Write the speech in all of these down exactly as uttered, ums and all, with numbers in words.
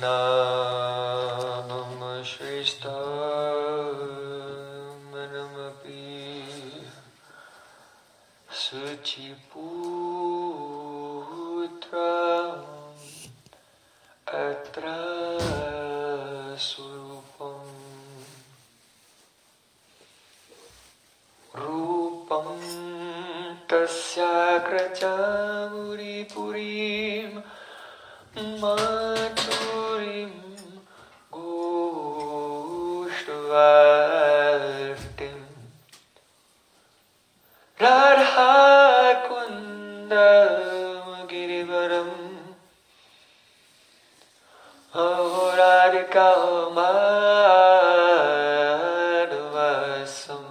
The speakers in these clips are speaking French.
Jananam Shrishta Manamapi Suchiputra Atra Surupam Rupam Tasya Krachamuri Purim Maturim Gushtavartim Radha Kundam Girivaram Ahoradika Madhvasam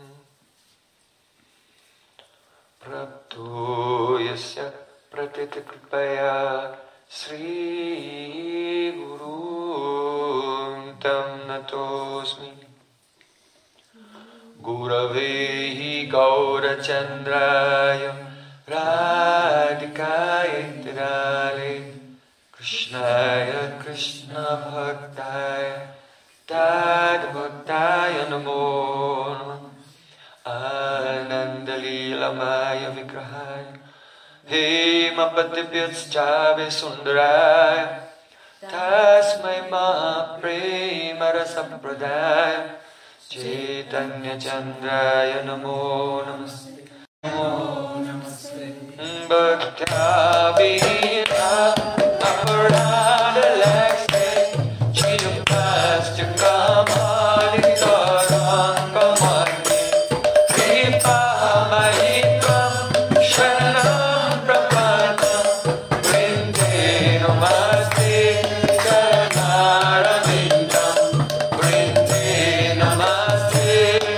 Prapto Yasya Pratita Kripaya Sri Guru Tam Natosmi Guravehi Gaura Chandraya Radhikaya Tirale Krishnaya Krishna Bhaktaya Tad Bhaktaya Namo Ananda Lila Maya Vigrahaya He Mapatipyatschabe Sundaraya Tasmai Maha Prema Rasa Pradaya Chaitanya Chandraya Namo Namaste Namo Namaste Bhaktya Vina Aparada Lakshmi Chidupascha Kamali Dharan Kamali Kripa Mahitvam Sharanam Prapanam Vrinde Namaste Charanaravintam Vrinde Namaste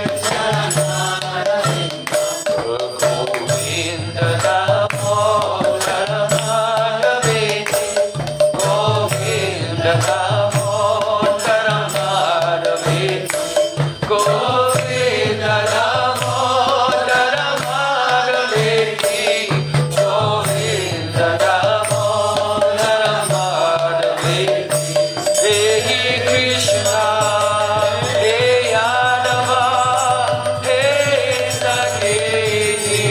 Charanaravintam Govinda Namo Charanaravintam Govinda Namo Charanaravintam Govinda Namo Charanaravintam Govinda Namo Charanaravintam Hey Krishna, Hey Yadava, Hey Saketi,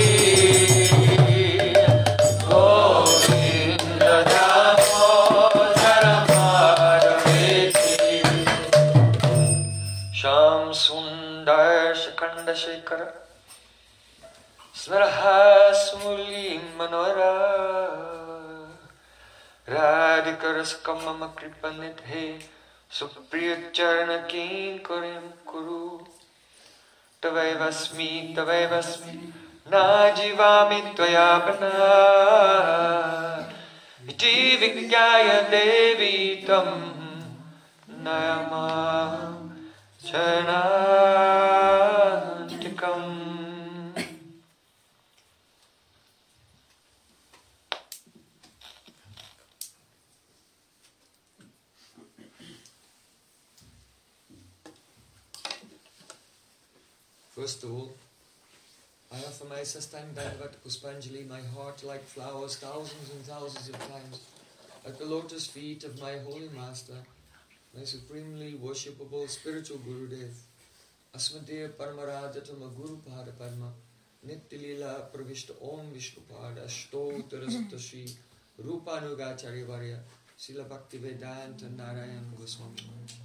Govinda Namo Charanaravintam Sham Sundar Shakanda Shekara Smaraha Smuli Manora Radhika Raskamama Kripanit He Supriya Charana Kinkarim Kuru Tavaivasmi Tavaivasmi Najivami Tvayapana Iti Vigyaya Devi Tam Nayama Charanantikam First of all, I offer my sustained Bhagavata Puspanjali, my heart like flowers, thousands and thousands of times, at the lotus feet of my holy master, my supremely worshipable spiritual Gurudev, Asmadev Paramarajatama Guru Pada Padma, Nittilila Pravishta Om Vishnupada, Ashtotarasutta Shri Rupanugacharya Varya, Srila Bhaktivedanta Narayan Goswami.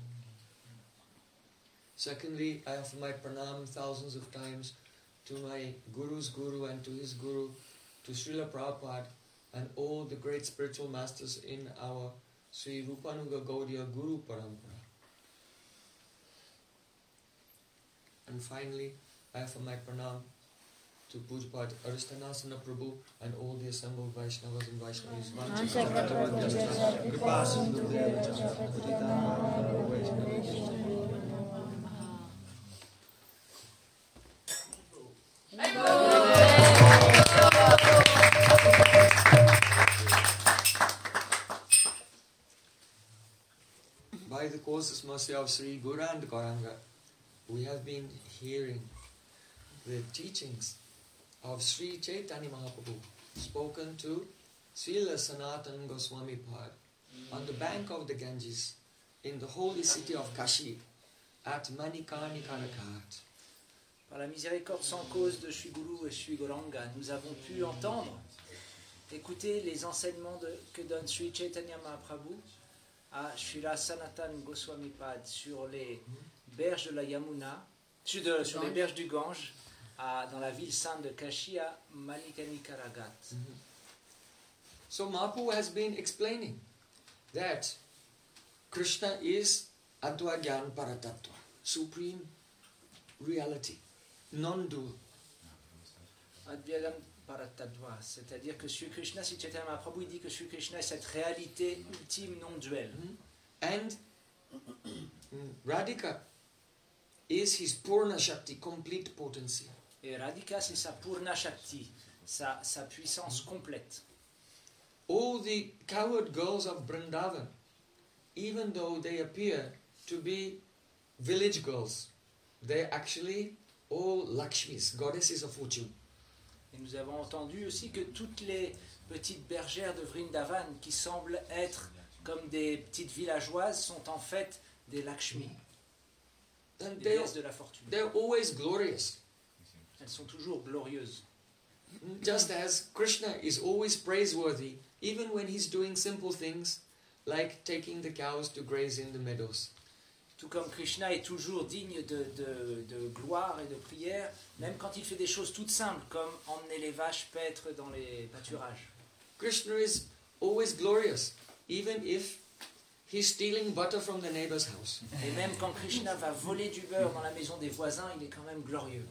Secondly, I offer my pranam thousands of times to my Guru's Guru and to his Guru, to Srila Prabhupada and all the great spiritual masters in our Sri Rupanuga Gaudiya Guru Parampara. And finally, I offer my pranam to Pujapad Arishtanasana Prabhu and all the assembled Vaishnavas and Vaishnavis. By the causeless mercy of Sri Gauranga Gauranga, we have been hearing the teachings of Sri Chaitanya Mahaprabhu spoken to Srila Sanatana Goswami Pad. on the bank of the Ganges, in the holy city of Kashi, at Manikarnikaraghat. Par la miséricorde sans cause de Sri Guru et Sri Gauranga, nous avons pu entendre, écouter les enseignements de, que donne Sri Chaitanya Mahaprabhu à Srila Sanatan Goswami Pad sur les berges de la Yamuna, sur, de, sur les berges du Gange, à, dans la ville sainte de Kashi à Manikarnikaraghat. Mm-hmm. So Mahaprabhu has been explaining that Krishna is Adva Gyan Paratattva, supreme reality, non-dual. Advyagam Paratattva, c'est-à-dire que Sri Krishna, si Chaitanya Mahaprabhu, il dit que Sri Krishna est cette réalité ultime non-duelle. And Radhika is his Purna Shakti, complete potency. Et Radhika, c'est sa Purna Shakti, sa, sa puissance complète. All the cowherd girls of Vrindavan, even though they appear to be village girls, they're actually all Lakshmis, goddesses of fortune. Et nous avons entendu aussi que toutes les petites bergères de Vrindavan qui semblent être comme des petites villageoises sont en fait des Lakshmi, And des they're, déesses de la fortune. they're always glorious. Elles sont toujours glorieuses. Just as Krishna is always praiseworthy, even when he's doing simple things like taking the cows to graze in the meadows. Tout comme Krishna est toujours digne de, de, de gloire et de prière, même quand il fait des choses toutes simples, comme emmener les vaches paître dans les pâturages. Krishna is always glorious, even if he's stealing butter from the neighbor's house. Et même quand Krishna va voler du beurre dans la maison des voisins, il est quand même glorieux.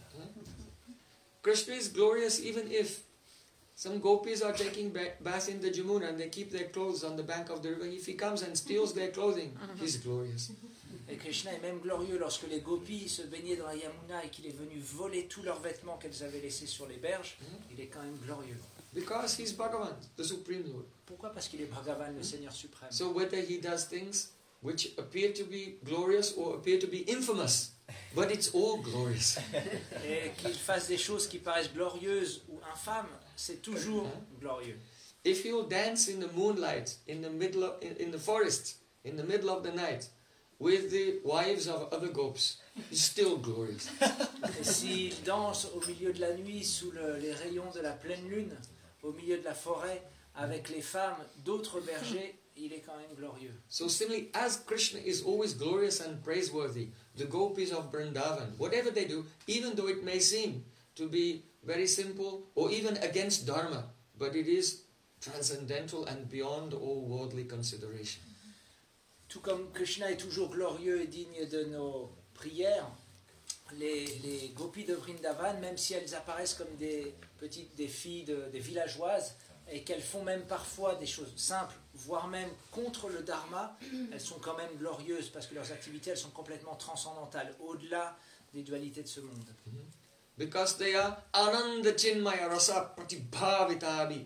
Krishna is glorious even if some gopis are taking ba- bath in the Jamuna and they keep their clothes on the bank of the river. If he comes and steals their clothing, he's glorious. Et Krishna est même glorieux lorsque les gopis se baignaient dans la Yamuna et qu'il est venu voler tous leurs vêtements qu'elles avaient laissés sur les berges. Il est quand même glorieux. Because he's Bhagavan, the Supreme Lord. Pourquoi? Parce qu'il est Bhagavan, le Seigneur suprême. So whether he does things which appear to be glorious or appear to be infamous, but it's all glorious. Et qu'il fasse des choses qui paraissent glorieuses ou infâmes, c'est toujours glorieux. If he'll dance in the moonlight, in the middle of, in, in the forest, in the middle of the night, with the wives of other gopis, it's still glorious. Et s'il danse au milieu de la nuit, sous le, les rayons de la pleine lune, au milieu de la forêt, avec les femmes d'autres bergers, il est quand même glorieux. So similarly, as Krishna is always glorious and praiseworthy, the gopis of Vrindavan, whatever they do, even though it may seem to be very simple or even against dharma, but it is transcendental and beyond all worldly consideration. Tout comme Krishna est toujours glorieux et digne de nos prières, les, les gopis de Vrindavan, même si elles apparaissent comme des petites des filles, de, des villageoises, et qu'elles font même parfois des choses simples, voire même contre le dharma, elles sont quand même glorieuses parce que leurs activités, elles sont complètement transcendantales, au-delà des dualités de ce monde. Because they are ananda chinmaya rasa pratibhavitabi.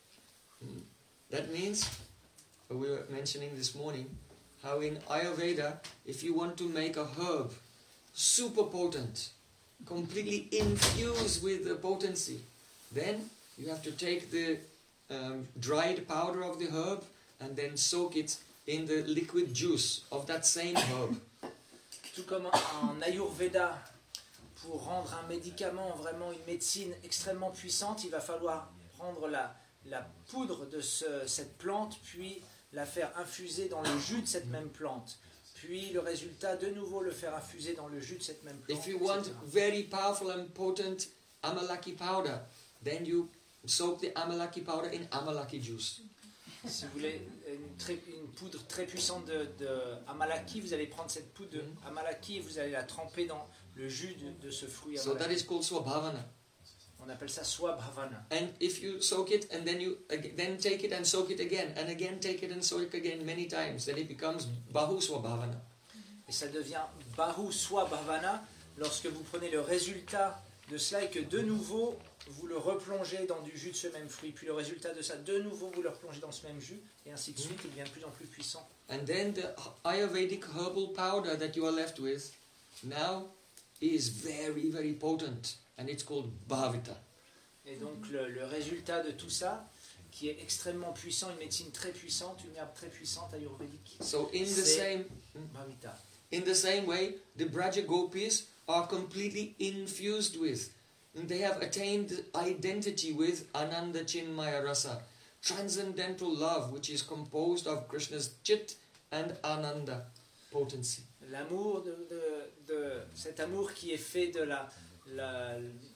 That means, we were mentioning this morning, how in Ayurveda, if you want to make a herb super potent, completely infused with the potency, then you have to take the um, dried powder of the herb and then soak it in the liquid juice of that same herb. Tout comme en Ayurveda, pour rendre un médicament, vraiment une médecine extrêmement puissante, il va falloir prendre la, la poudre de ce, cette plante, puis la faire infuser dans le jus de cette même plante. Puis le résultat, de nouveau, le faire infuser dans le jus de cette même plante. If you want very powerful and potent amalaki powder, then you soak the amalaki powder in amalaki juice. Si vous voulez une, très, une poudre très puissante de, de amalaki, vous allez prendre cette poudre de amalaki et vous allez la tremper dans le jus de, de ce fruit So that amalaki. is called swabhavana. On appelle ça swabhavana. And if you soak it and then you ag- then take it and soak it again and again take it and soak it again many times, then it becomes bahu swabhavana. Et ça devient bahu swabhavana lorsque vous prenez le résultat de cela et que de nouveau vous le replongez dans du jus de ce même fruit. Puis le résultat de ça, de nouveau vous le replongez dans ce même jus et ainsi de suite, il devient de plus en plus puissant. And then the Ayurvedic herbal powder that you are left with now is very, very potent and it's called bhavita. Et donc le, le résultat de tout ça, qui est extrêmement puissant, une médecine très puissante, une herbe très puissante ayurvédique. So in the C'est same Bhavita. in the same way, the Braja Gopis are completely infused with, and they have attained identity with Ananda Chinmaya Rasa, transcendental love which is composed of Krishna's Chit and Ananda potency. L'amour de, de, de cet amour qui est fait de la, la,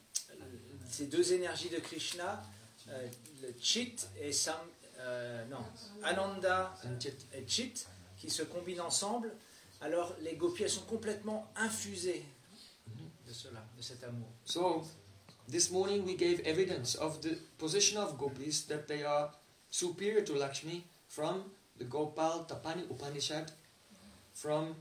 ces deux énergies de Krishna, euh, le Chit et Sam, euh, non, Ananda And Chit. et Chit, qui se combinent ensemble. Alors les gopis, elles sont complètement infusées de cela, de cet amour. So, this morning we gave evidence of the position of gopis that they are superior to Lakshmi from the Gopal Tapani Upanishad, from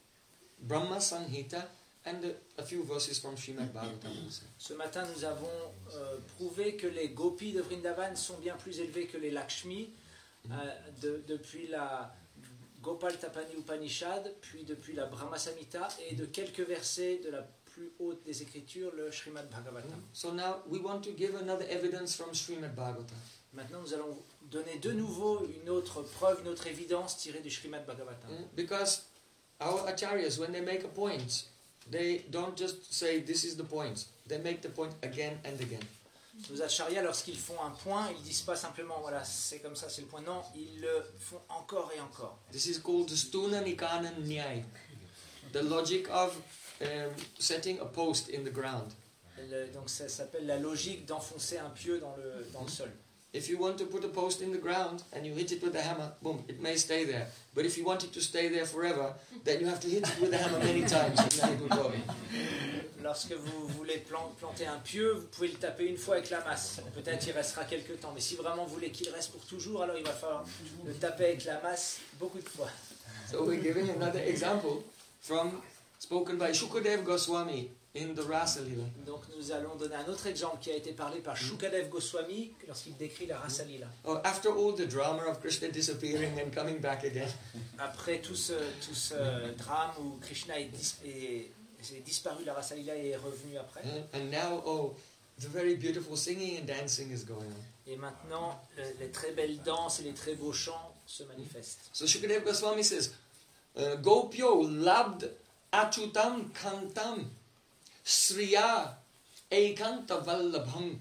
Brahma Sanhita, and a, a few verses from Srimad Bhagavatam also. Ce matin, nous avons euh, prouvé que les gopis de Vrindavan sont bien plus élevés que les Lakshmi, euh, de, depuis la Gopal Tapani Upanishad, puis depuis la Brahma Samhita, et de quelques versets de la plus haute des écritures, le Srimad Bhagavatam. So now we want to give another evidence from Srimad Bhagavatam. Maintenant, nous allons donner de nouveau une autre preuve, une autre évidence tirée du Srimad Bhagavatam. Mm, Because our acharyas, when they make a point, they don't just say this is the point. They make the point again and again. Nos acharyas, lorsqu'ils font un point, ils ne disent pas simplement voilà, c'est comme ça, c'est le point. Non, ils le font encore et encore. This is called the Stuna Nikana Nyay, the logic of um, setting a post in the ground. Le- donc ça s'appelle la logique d'enfoncer un pieu dans le, dans le sol. If you want to put a post in the ground and you hit it with a hammer, boom, it may stay there. But if you want it to stay there forever, then you have to hit it with a hammer many times and then it will go. Lorsque vous voulez plan- planter un pieu, vous pouvez le taper une fois avec la masse. Peut-être il restera quelques temps. Mais si vraiment vous voulez qu'il reste pour toujours, alors il va falloir le taper avec la masse beaucoup de fois. So we're giving another example from spoken by Shukadev Goswami in the Rasa Lila. Donc nous allons donner un autre exemple qui a été parlé par Shukadev Goswami lorsqu'il décrit la Rasa Lila. Oh, after all the drama of Krishna disappearing and coming back again, Après tout ce, tout ce drame où Krishna est, dis- est- est disparu, la Rasa Lila est revenu après. uh, and now, oh, the very beautiful singing and dancing is going on. Et maintenant, le- les très belles danses et les très beaux chants se manifestent. So Shukadev Goswami says, uh, Gopyo labd achutam kantam sriya ekanta vallabham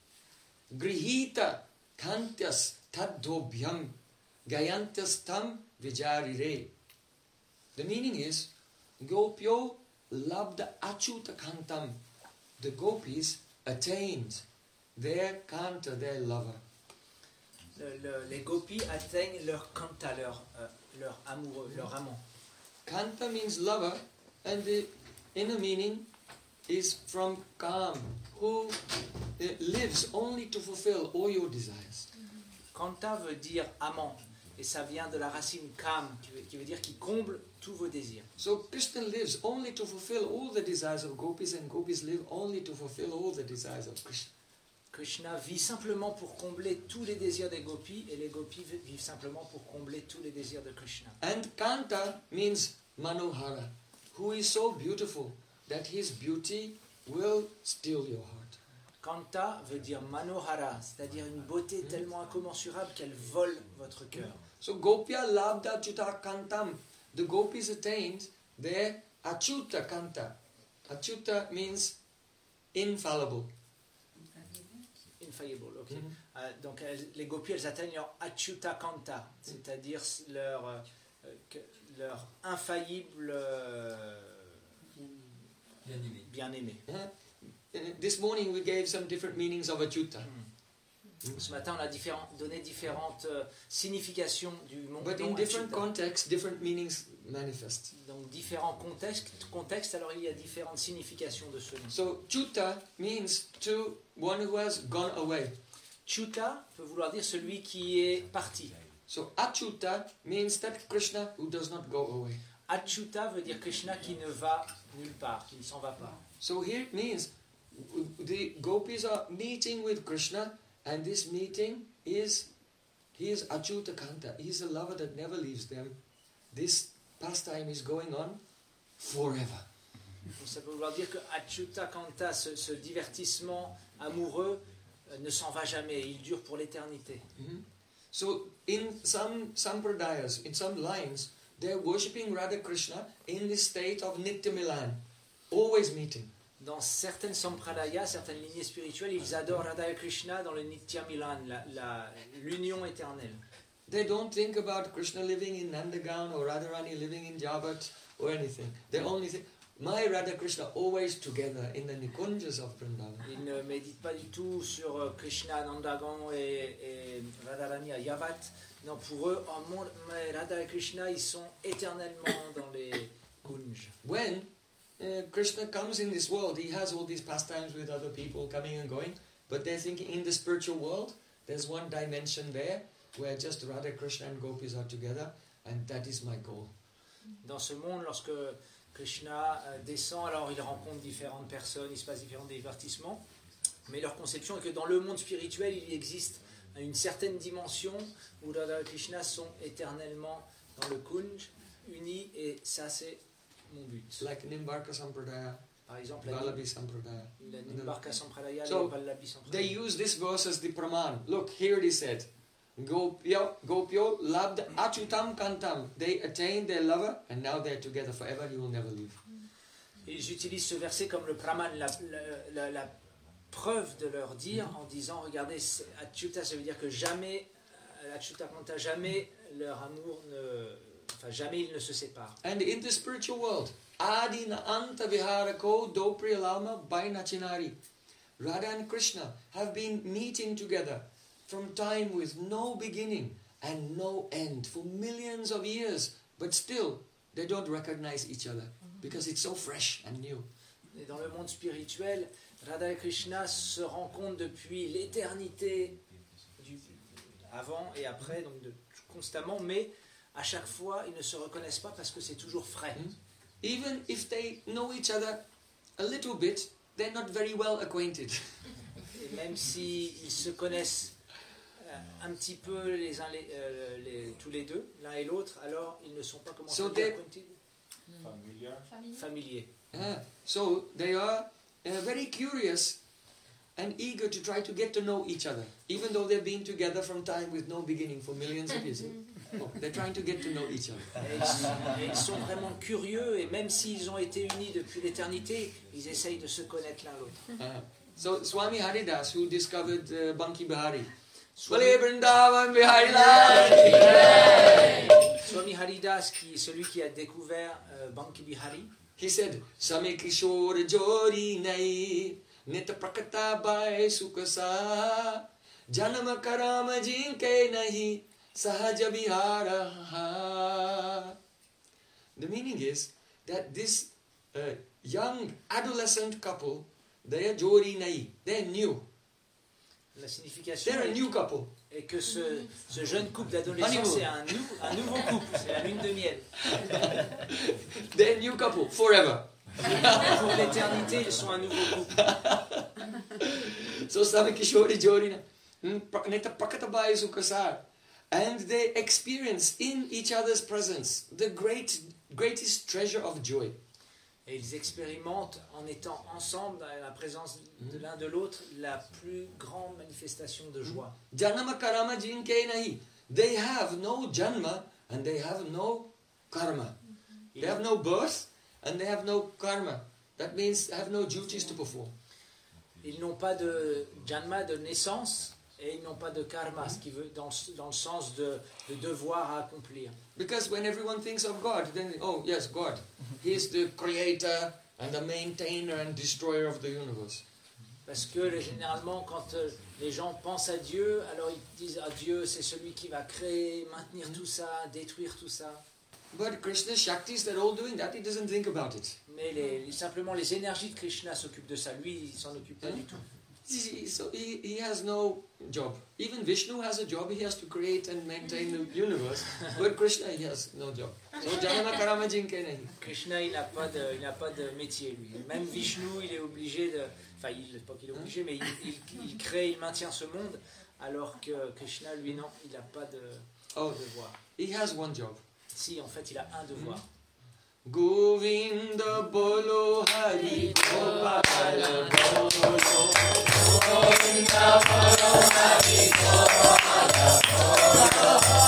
grihita kantyas taddobhyam gayantyas tam vijarire. The meaning is, Gopyo labd achuta kantam. The gopis attained their kanta, their lover. Le- le- les gopis atteignent leur kanta, leur, euh, leur amoureux, leur amant. Kanta means lover, and the inner meaning is from Kam, who uh, lives only to fulfill all your desires. Kanta veut dire amant, et ça vient de la racine kam, qui veut, qui veut dire qui comble tous vos désirs. So Krishna lives only to fulfill all the desires of gopis, and gopis live only to fulfill all the desires of Krishna. Krishna vit simplement pour combler tous les désirs des gopis, et les gopis vivent simplement pour combler tous les désirs de Krishna. And Kanta means Manohara, who is so beautiful that his beauty will steal your heart. Kanta veut dire manohara, c'est-à-dire une beauté tellement incommensurable qu'elle vole votre cœur. So Gopya Labda Achuta Kantam, the gopis attained their Achuta Kanta. Achuta means infallible. Infaillible, ok. Mhm. Euh, donc elles- les gopis, elles atteignent leur achuta kanta, c'est-à-dire leur, euh, que- leur infaillible euh, Bien aimé. bien-aimé. Uh, This morning we gave some different meanings of Achuta. Ce matin, on a différent- donné différentes euh, significations du mot But nom in different achuta. contexts, different meanings manifest. Donc différents contextes, contextes, alors il y a différentes significations de ce nom. So Chuta means to one who has gone away. Chuta peut vouloir dire celui qui est parti. So Achuta means that Krishna who does not go away. Achuta veut dire Krishna qui ne va nulle part, qui ne s'en va pas. So here it means the gopis are meeting with Krishna, and this meeting is he is Achuta Kanta. He is a lover that never leaves them. This pastime is going on forever. Donc ça peut vouloir dire que Achuta Kanta, ce, ce divertissement amoureux, ne s'en va jamais, il dure pour l'éternité. Mhm. So in some sampradayas, in some lines, they're worshipping Radha Krishna in the state of Nitya Milan, always meeting. Dans certaines sampradayas, certaines lignées spirituelles, ils adorent Radha et Krishna dans le Nitya Milan, la- la- l'union éternelle. They don't think about Krishna living in Nandagaon or Radharani living in Jabat or anything. They only think, my Radha Krishna always together in the Nikunjas of Vrindavan. Ils ne méditent pas du tout sur euh, Krishna, Nandagan et, et Radharani à Yavat. Non, pour eux, oh, mon, mais Radha et Krishna, ils sont éternellement dans les kunj. When uh, Krishna comes in this world, he has all these pastimes with other people coming and going, but they're thinking in the spiritual world, there's one dimension there where just Radha Krishna and gopis are together, and that is my goal. Dans ce monde, lorsque Krishna euh, descend, alors il rencontre différentes personnes, il se passe différents divertissements, mais leur conception est que dans le monde spirituel, il existe une certaine dimension où Radha et Krishna sont éternellement dans le kunj, unis, et ça c'est mon but. Like Nimbarka Sampradaya, Par exemple, la, Vallabhi Sampradaya. la Nimbarka Sampradaya, So, les Vallabhi They Sampradaya. use this verse as the praman. Look, here it is said, Gopyo, Gopyo labd achutam kantam. They attained their lover, and now they're together forever, he will never leave. Ils utilisent ce verset comme le praman, la, la, la, la preuve de leur dire, en disant, regardez, c'est- Achyuta, ça veut dire que jamais, euh, Achyuta Kanta, jamais leur amour ne... Enfin, jamais ils ne se séparent. And in the spiritual world, Adi na anta viharako dopri lama by nachinari. Radha and Krishna have been meeting together from time with no beginning and no end for millions of years, but still they don't recognize each other because it's so fresh and new. Et dans le monde spirituel, Radha et Krishna se rencontrent depuis l'éternité, du, avant et après, donc de, constamment, mais à chaque fois, ils ne se reconnaissent pas parce que c'est toujours frais. Mm. Even if they know each other a little bit, they're not very well acquainted. Et même s'ils se connaissent euh, un petit peu les uns les, euh, les- tous les deux, l'un et l'autre, alors ils ne sont pas comment So on dit, they- acquainted, Familiar. familiers. Ah, so they are uh, very curious and eager to try to get to know each other, even though they've been together from time with no beginning for millions of years. Oh, they're trying to get to know each other. Et ils, et ils sont vraiment curieux, et même s'ils ont été unis depuis l'éternité, ils essayent de se connaître l'un l'autre. Ah. So Swami Haridas, who discovered uh, Banki Bihari, Swami, Bale Vrindavan Bihari Lal, Swami Haridas, qui est celui qui a découvert euh, Banki Bihari, he said, Same Kishore Jori Nai, Nita Prakata Bai Sukasa, Janama Karama Jinke Nahi, Sahaja Vihara. The meaning is that this uh, young adolescent couple, they are Jori Nai, they're new. la signification They're a est, new couple. est que ce, ce jeune couple d'adolescents, Honeymoon. c'est un, nou- un nouveau couple, c'est la lune de miel. They're a new couple forever. Pour l'éternité, ils sont un nouveau couple. So Same Kishore Jori Nita Prakata Bai Sukasa. And they experience in each other's presence the great, greatest treasure of joy. Et ils expérimentent, en étant ensemble, dans la présence de l'un de l'autre, la plus grande manifestation de joie. Janama karama jinke nahi. They have no janma and they have no karma. They have no birth and they have no karma. That means they have no duties to perform. Ils n'ont pas de janma, de naissance, et ils n'ont pas de karma, ce qui veut dans, le- dans le sens de, de devoir à accomplir. Because when everyone thinks of God, then, oh yes, God. He is the creator and the maintainer and destroyer of the universe. Parce que les- généralement, quand euh, les gens pensent à Dieu, alors ils disent à Dieu, c'est celui qui va créer, maintenir tout ça, détruire tout ça. But Krishna's Shaktis, they're all doing that. He doesn't think about it. Mais les, simplement les énergies de Krishna s'occupent de ça. Lui, il s'en occupe pas du tout. He- So he, he has no job. Even Vishnu has a job. He has to create and maintain the universe. But Krishna, he has no job. So Janama Karama Jinke Nahi. Krishna, il n'a pas de, il n'a pas de métier, lui. Même Vishnu, il est obligé de... Enfin, il, pas qu'il est obligé, mais il, il- il crée, il maintient ce monde, alors que Krishna, lui, non, il n'a pas de, Oh, de devoir. he has one job. Si, en fait, il a un devoir. Govinda bolo Hari Gopala bolo. Govinda bolo Hari Gopala bolo.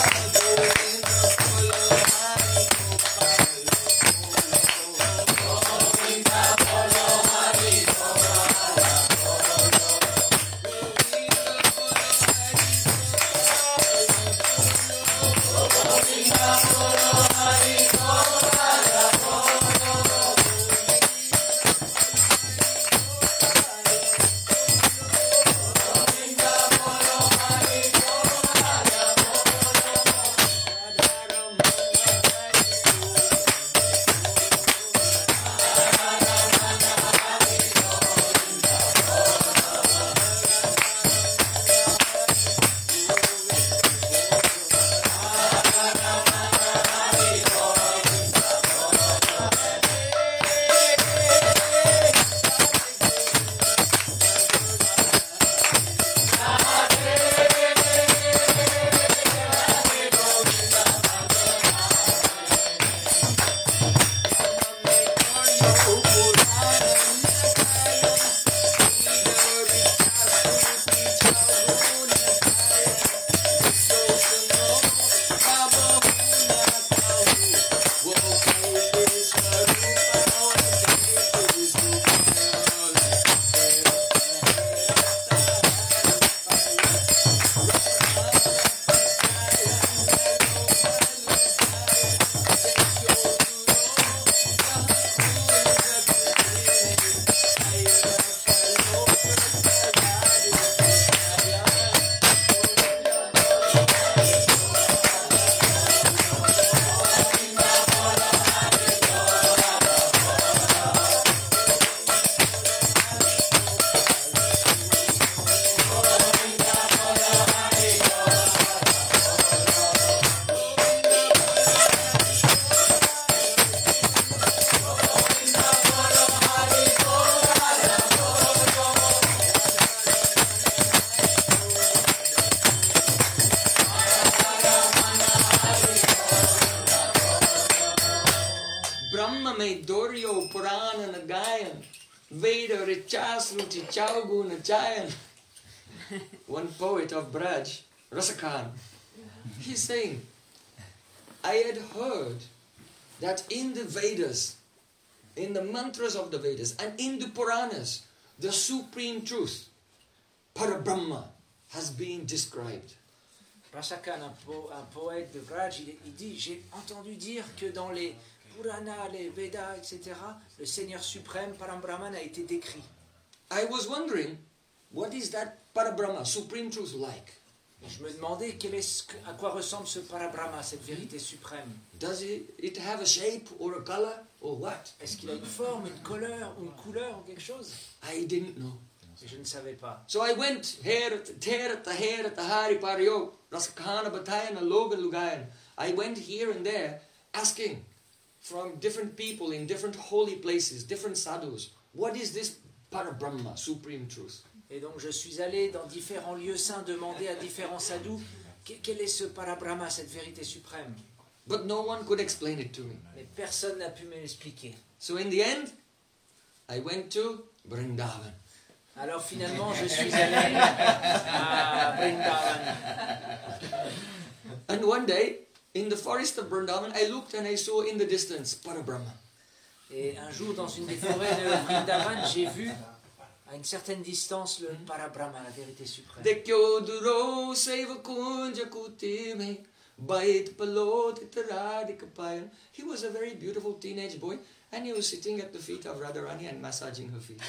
Doryo Purana Nagayan Veda Richasruti Chauguna Chayan. One poet of Braj, Rasakhan, he's saying, I had heard that in the Vedas, in the mantras of the Vedas and in the Puranas, the supreme truth, Parabrahma, has been described. Rasakhan, un, po- un poète de Braj, il, il dit, j'ai entendu dire que dans les Puranas, les Vedas, et cetera, le Seigneur suprême, Parabrahman, a été décrit. I was wondering, what is that Parabrahma, supreme truth, like? Je me demandais quel est ce que- à quoi ressemble ce Parabrahma, cette vérité suprême. Does it, it have a shape or a color or what? Est-ce qu'il a une forme, une couleur, une couleur ou quelque chose? I didn't know. Et je ne savais pas. So I went here, here, here, Hari Paryo, Rasakhana Batayan, Logan Lugayan. I went here and there asking from different people in different holy places, different sadhus, what is this Parabrahma, supreme truth? Et donc je suis allé dans différents lieux saints demander à différents sadhus que- quel est ce Parabrahma, cette vérité suprême. But no one could explain it to me. Mais personne n'a pu me l'expliquer. So in the end, I went to Vrindavan. Alors finalement, je suis allé à Vrindavan. And one day, in the forest of Vrindavan, I looked and I saw in the distance Parabrahma. Et un jour, dans une des forêts de Vrindavan, j'ai vu à une certaine distance le Parabrahma, la vérité suprême. Dekyo duro seva kunja kutime, bait palot itaradikapayan. He was a very beautiful teenage boy, and he was sitting at the feet of Radharani and massaging her feet.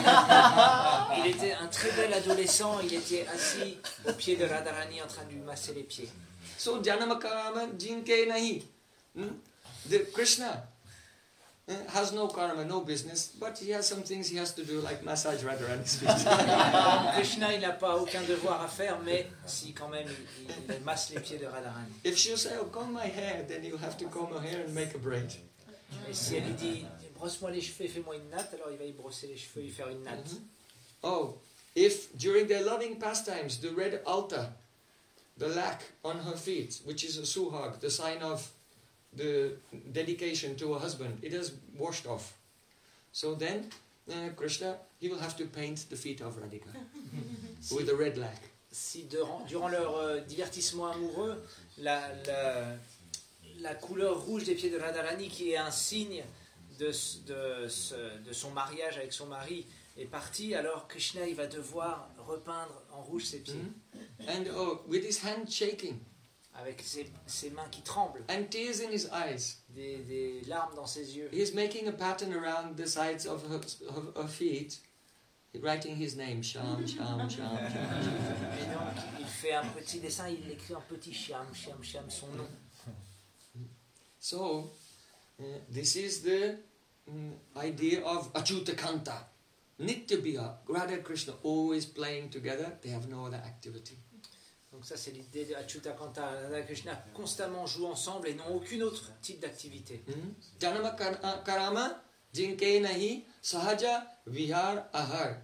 Il était un très bel adolescent, il était assis au pied de Radharani en train de lui masser les pieds. So Janamakama jinke nahi. Hmm? The Krishna eh, has no karma, no business, but he has some things he has to do, like massage Radharani's feet. Krishna, il n'a pas aucun devoir à faire, mais si quand même, il, il masse les pieds de Radharani. If she'll say, oh, comb my hair, then you'll have to comb her hair and make a braid. Et si elle lui dit, brosse-moi les cheveux, fais-moi une natte, alors il va y brosser les cheveux, lui faire une natte. Oh, if during their loving pastimes, the red altar, the lac on her feet, which is a suhag, the sign of the dedication to a husband, it has washed off. So then uh, Krishna, he will have to paint the feet of Radhika Si, with a red lac. si durant, durant leur euh, divertissement amoureux, la, la, la couleur rouge des pieds de Radharani, qui est un signe de, de, de, de son mariage avec son mari, est partie, alors Krishna il va devoir repeindre en rouge ses pieds. Mm-hmm. And oh, with his hand shaking. Avec ses, ses mains qui tremblent, And tears in his eyes. des, des larmes dans ses yeux. He's making a pattern around the sides of her, of her feet, writing his name, Sham, Sham, Sham, Sham. Et donc, il fait un petit dessin, il écrit en petit Shyam, Shyam, Shyam, son nom. So, uh, this is the um, idea of Achyuta Kanta. Nitya Biha, Radha and Krishna always playing together, they have no other activity. Donc ça, c'est l'idée de Achyuta Kanta. Radha et Krishna constamment jouent ensemble et n'ont aucun autre type d'activité. Janama kar- karama jinke nahi sahaja vihar ahar.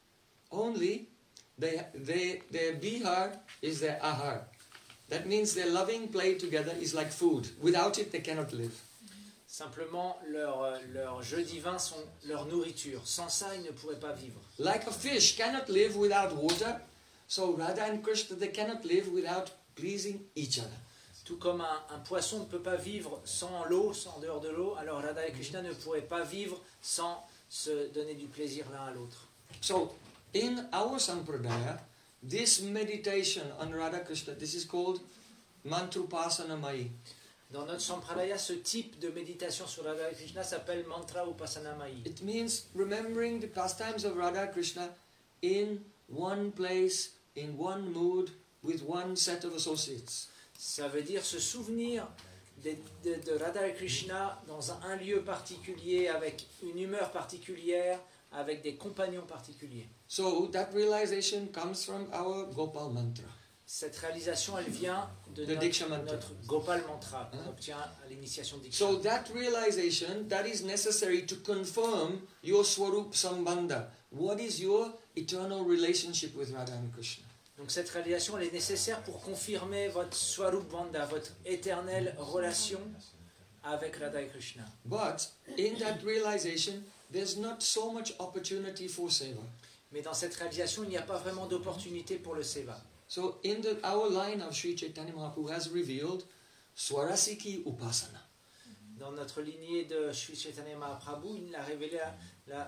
Only they, they, their bihar is their ahar. That means their loving play together is like food. Without it, they cannot live. Simplement, leurs leur jeux divins sont leur nourriture. Sans ça, ils ne pourraient pas vivre. Like a fish cannot live without water, so Radha and Krishna, they cannot live without pleasing each other. Tout comme un, un poisson ne peut pas vivre sans l'eau, sans en dehors de l'eau, alors Radha et Krishna ne pourraient pas vivre sans se donner du plaisir l'un à l'autre. So, in our Sampradaya, this meditation on Radha Krishna, this is called Mantrupasana Mai. Dans notre Sampradaya, ce type de méditation sur Radha et Krishna s'appelle Mantra Upasana Mai. It means remembering the pastimes of Radha Krishna in one place, in one mood, with one set of associates. Ça veut dire se souvenir de, de, de Radha et Krishna dans un, un lieu particulier, avec une humeur particulière, avec des compagnons particuliers. So that realization comes from our Gopal mantra. Cette réalisation, elle vient de The Diksha notre, Mantra. notre Gopal Mantra qu'on Hein? obtient à l'initiation Diksha. So that realization, that is necessary to confirm your Swarup Sambandha. What is your eternal relationship with Radha and Krishna? Donc cette réalisation, elle est nécessaire pour confirmer votre Swarup Bandha, votre éternelle relation avec Radha et Krishna. But in that realization, there's not so much opportunity for seva. Mais dans cette réalisation, il n'y a pas vraiment d'opportunité pour le seva. So in the, our line of Sri Chaitanya Mahaprabhu has revealed Swarasiki Upasana. Dans notre lignée de Sri Chaitanya Mahaprabhu, il a révélé la, la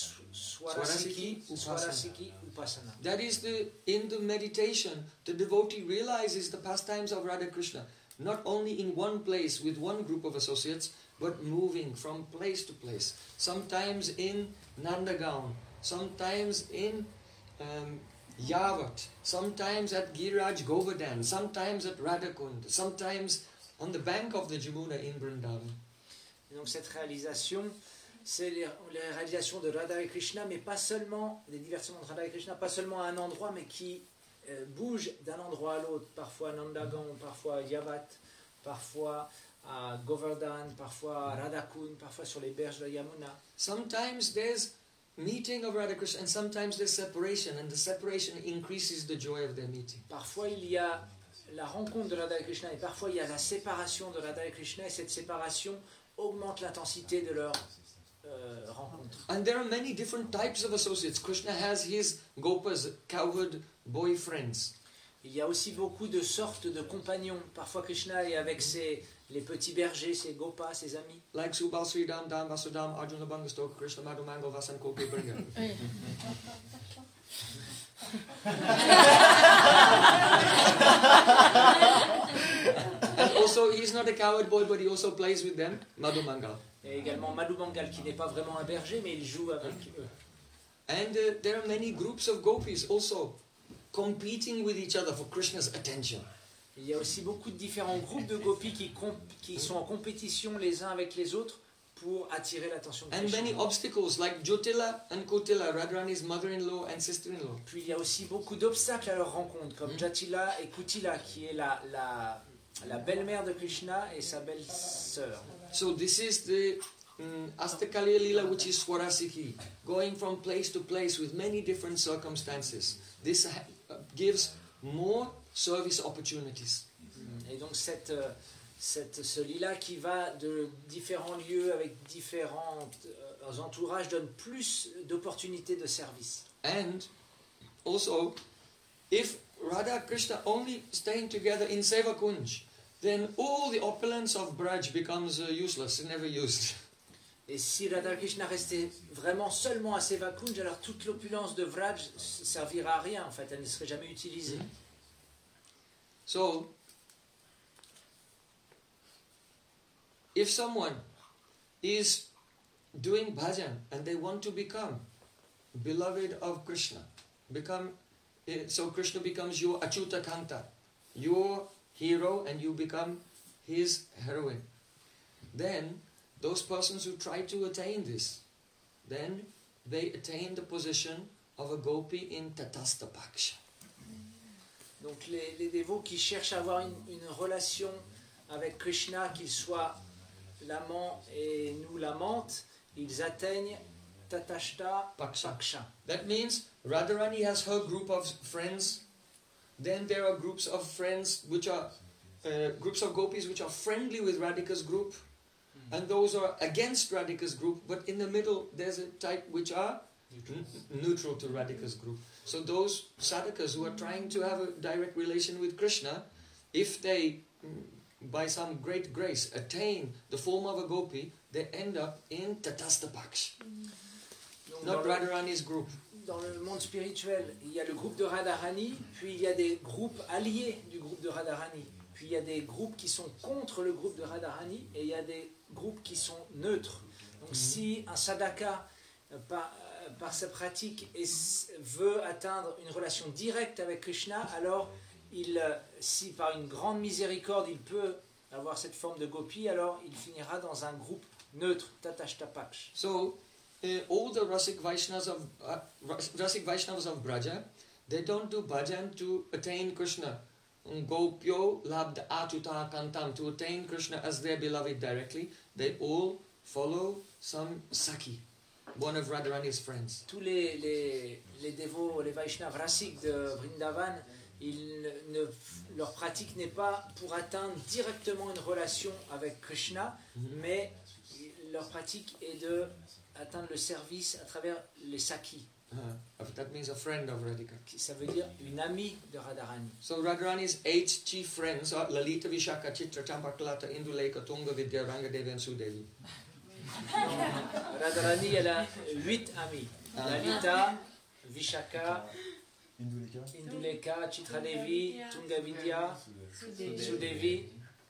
Swarasiki, Swarasiki Swarasiki Upasana. That is the, in the meditation, the devotee realizes the pastimes of Radha Krishna, not only in one place with one group of associates, but moving from place to place. Sometimes in Nandagaon, sometimes in um, Yavat, sometimes at Giraj Govardhan, sometimes at Radhakund, sometimes on the bank of the Jamuna in Vrindavan. Et donc cette réalisation, c'est les, les réalisations de Radha et Krishna, mais pas seulement, les divertissements de Radha et Krishna, pas seulement à un endroit, mais qui euh, bougent d'un endroit à l'autre, parfois à Nandagaon, parfois à Yavat, parfois à Govardhan, parfois à Radhakund, parfois sur les berges de la Yamuna. Sometimes there's meeting of Radha Krishna, and sometimes there's separation, and the separation increases the joy of their meeting. Parfois il y a la rencontre de Radha et Krishna, et parfois il y a la séparation de Radha et Krishna, et cette séparation augmente l'intensité de leur euh, rencontre. And there are many different types of associates. Krishna has his gopas, cowherd boyfriends. Il y a aussi beaucoup de sortes de compagnons. Parfois Krishna est avec ses, les petits bergers, ses gopas, ses amis. Like Subal, Sridham, Dam, Vasudham, Arjuna, Bangastoka, Krishna, Madhu, Mango, Vasan, Koke, Bringa. And also, he's not a cowherd boy, but he also plays with them, Madhu Mangal. Et également Madhu Mangal, qui n'est pas vraiment un berger, mais il joue avec eux. And uh, there are many groups of gopis also competing with each other for Krishna's attention. Il y a aussi beaucoup de différents groupes de gopis qui, comp- qui sont en compétition les uns avec les autres pour attirer l'attention de And Krishna. many obstacles like Jyotila and Kotila, Radharani's mother-in-law and sister-in-law. Puis il y a aussi beaucoup d'obstacles à leur rencontre, comme Jatila et Kutila, qui est la, la, la belle-mère de Krishna et sa belle-sœur. So this is the um, Astakalya Lila, which is Swarasiki, going from place to place with many different circumstances. This ha- uh, gives more service opportunities. Et donc cette, euh, cette, ce lila qui va de différents lieux avec différents euh, entourages donne plus d'opportunités de service. And also, if Radha Krishna only staying together in Seva Kunj, then all the opulence of Braj becomes uh, useless, never used. Et si Radha Krishna restait vraiment seulement à Seva Kunj, alors toute l'opulence de Vraj ne servira à rien, en fait, elle ne serait jamais utilisée. Mm. So, if someone is doing bhajan and they want to become beloved of Krishna, become uh, so Krishna becomes your Achyuta Kanta, your hero, and you become his heroine, then those persons who try to attain this, then they attain the position of a gopi in Tatastha Paksha. Donc les, les dévots qui cherchent à avoir une, une relation avec Krishna, qu'il soit l'amant et nous l'amante, ils atteignent Tatashta Paksha. Paksha. That means Radharani has her group of friends, then there are groups of friends which are uh, groups of gopis which are friendly with Radhika's group, mm-hmm. and those are against Radhika's group, but in the middle there's a type which are n- neutral to Radhika's group. So those sadhakas who are trying to have a direct relation with Krishna, if they, by some great grace, attain the form of a gopi, they end up in Tatastha Paksha, Donc, not dans, le, Radharani's group. dans le monde spirituel, il y a le groupe de Radharani, puis il y a des groupes alliés du groupe de Radharani, puis il y a des groupes qui sont contre le groupe de Radharani, et il y a des groupes qui sont neutres. Donc mm-hmm. si un sadhaka, par, par sa pratique, et veut atteindre une relation directe avec Krishna, alors il, si par une grande miséricorde il peut avoir cette forme de gopi, alors il finira dans un groupe neutre, Tatashta Paksha. So, uh, all the Rasik Vaishnavas of uh, Rasik Vaishnavas of Braja, they don't do bhajan to attain Krishna. Gopyo labda atuta kantam, to attain Krishna as their beloved directly. They all follow some Saki, one of Radharani's friends. Tous les, les, les dévots, les Vaishnavas Rasik de Vrindavan, ils ne, leur pratique n'est pas pour atteindre directement une relation avec Krishna, mm-hmm. mais leur pratique est de atteindre le service à travers les Saki. Uh, that means a friend of Radhika. Ça veut dire une amie de Radharani. So Radharani's eight chief friends are Lalita, Vishaka, Chitra, Champaklata, Induleka, Tunga, Vidya, Rangadevi and Sudevi. Radharani, elle a huit amis. Lalita, Vishaka, Induleka, Chitra Devi, Tunga Vidya, Sudevi,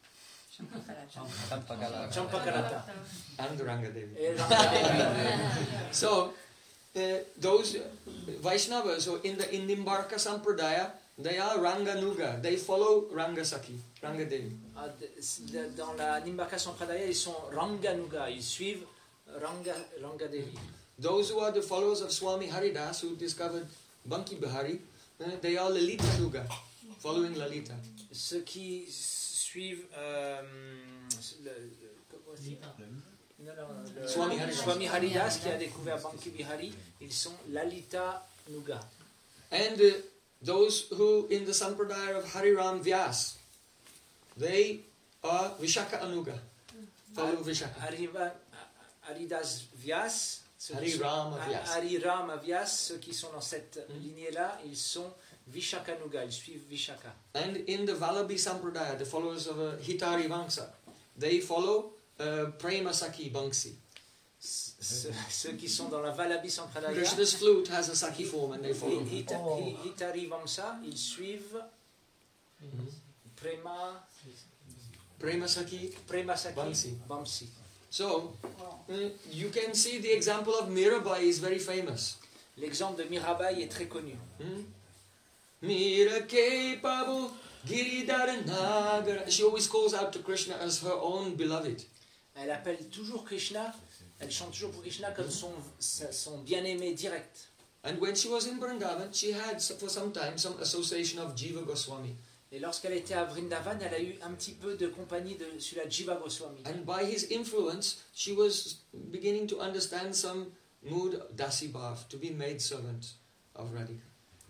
Champakalata, and Rangadevi. Et Rangadevi. So, uh, those Vaishnavas, so in the in Nimbarka Sampradaya, they are Ranganuga. They follow Rangasaki, Rangadevi. Dans la Nimbarka Sampradaya, ils sont Ranganuga. Ils suivent Ranga, Rangadevi. Those who are the followers of Swami Haridas, who discovered Banki Bihari, uh, they are Lalita Nuga, following Lalita. Ceux qui suivent euh, le, le, comment non, non, le, Swami Haridas. Swami Haridas qui a découvert Banki Bihari, ils sont Lalita Nuga. And uh, those who in the Sampradaya of Hariram Vyas, they are Vishaka Anuga, follow Vishaka. Hariva, Haridas Vyas, Harirama Vyas. Harirama Vyas, ceux qui sont dans cette mm-hmm. lignée-là, ils sont Vishaka Nuga, ils suivent Vishaka. And in the Vallabhi Sampradaya, the followers of uh, Hitari Vamsa, they follow uh, Prema Saki Banksi. Ce, ceux qui sont dans la Vallabhi Sampradaya, Krishna's flute has a Saki form and they follow. Hita, oh. Hitari Vamsa, ils suivent mm-hmm. Prema, Prema Saki, Prema Saki Bamsi. Bamsi. So, uh, you can see the example of Mirabai is very famous. L'exemple de Mirabai est très connu. Hmm? Mira ke pabu giridhara nagara. She always calls out to Krishna as her own beloved. Elle appelle toujours Krishna, elle chante toujours pour Krishna comme son, son bien-aimé direct. And when she was in Vrindavan, she had for some time some association of Jiva Goswami. Et lorsqu'elle était à Vrindavan, elle a eu un petit peu de compagnie de celui de Jiva Goswami. And by his influence, she was beginning to understand some mood dasi bhav, to be maid servant of Radhika.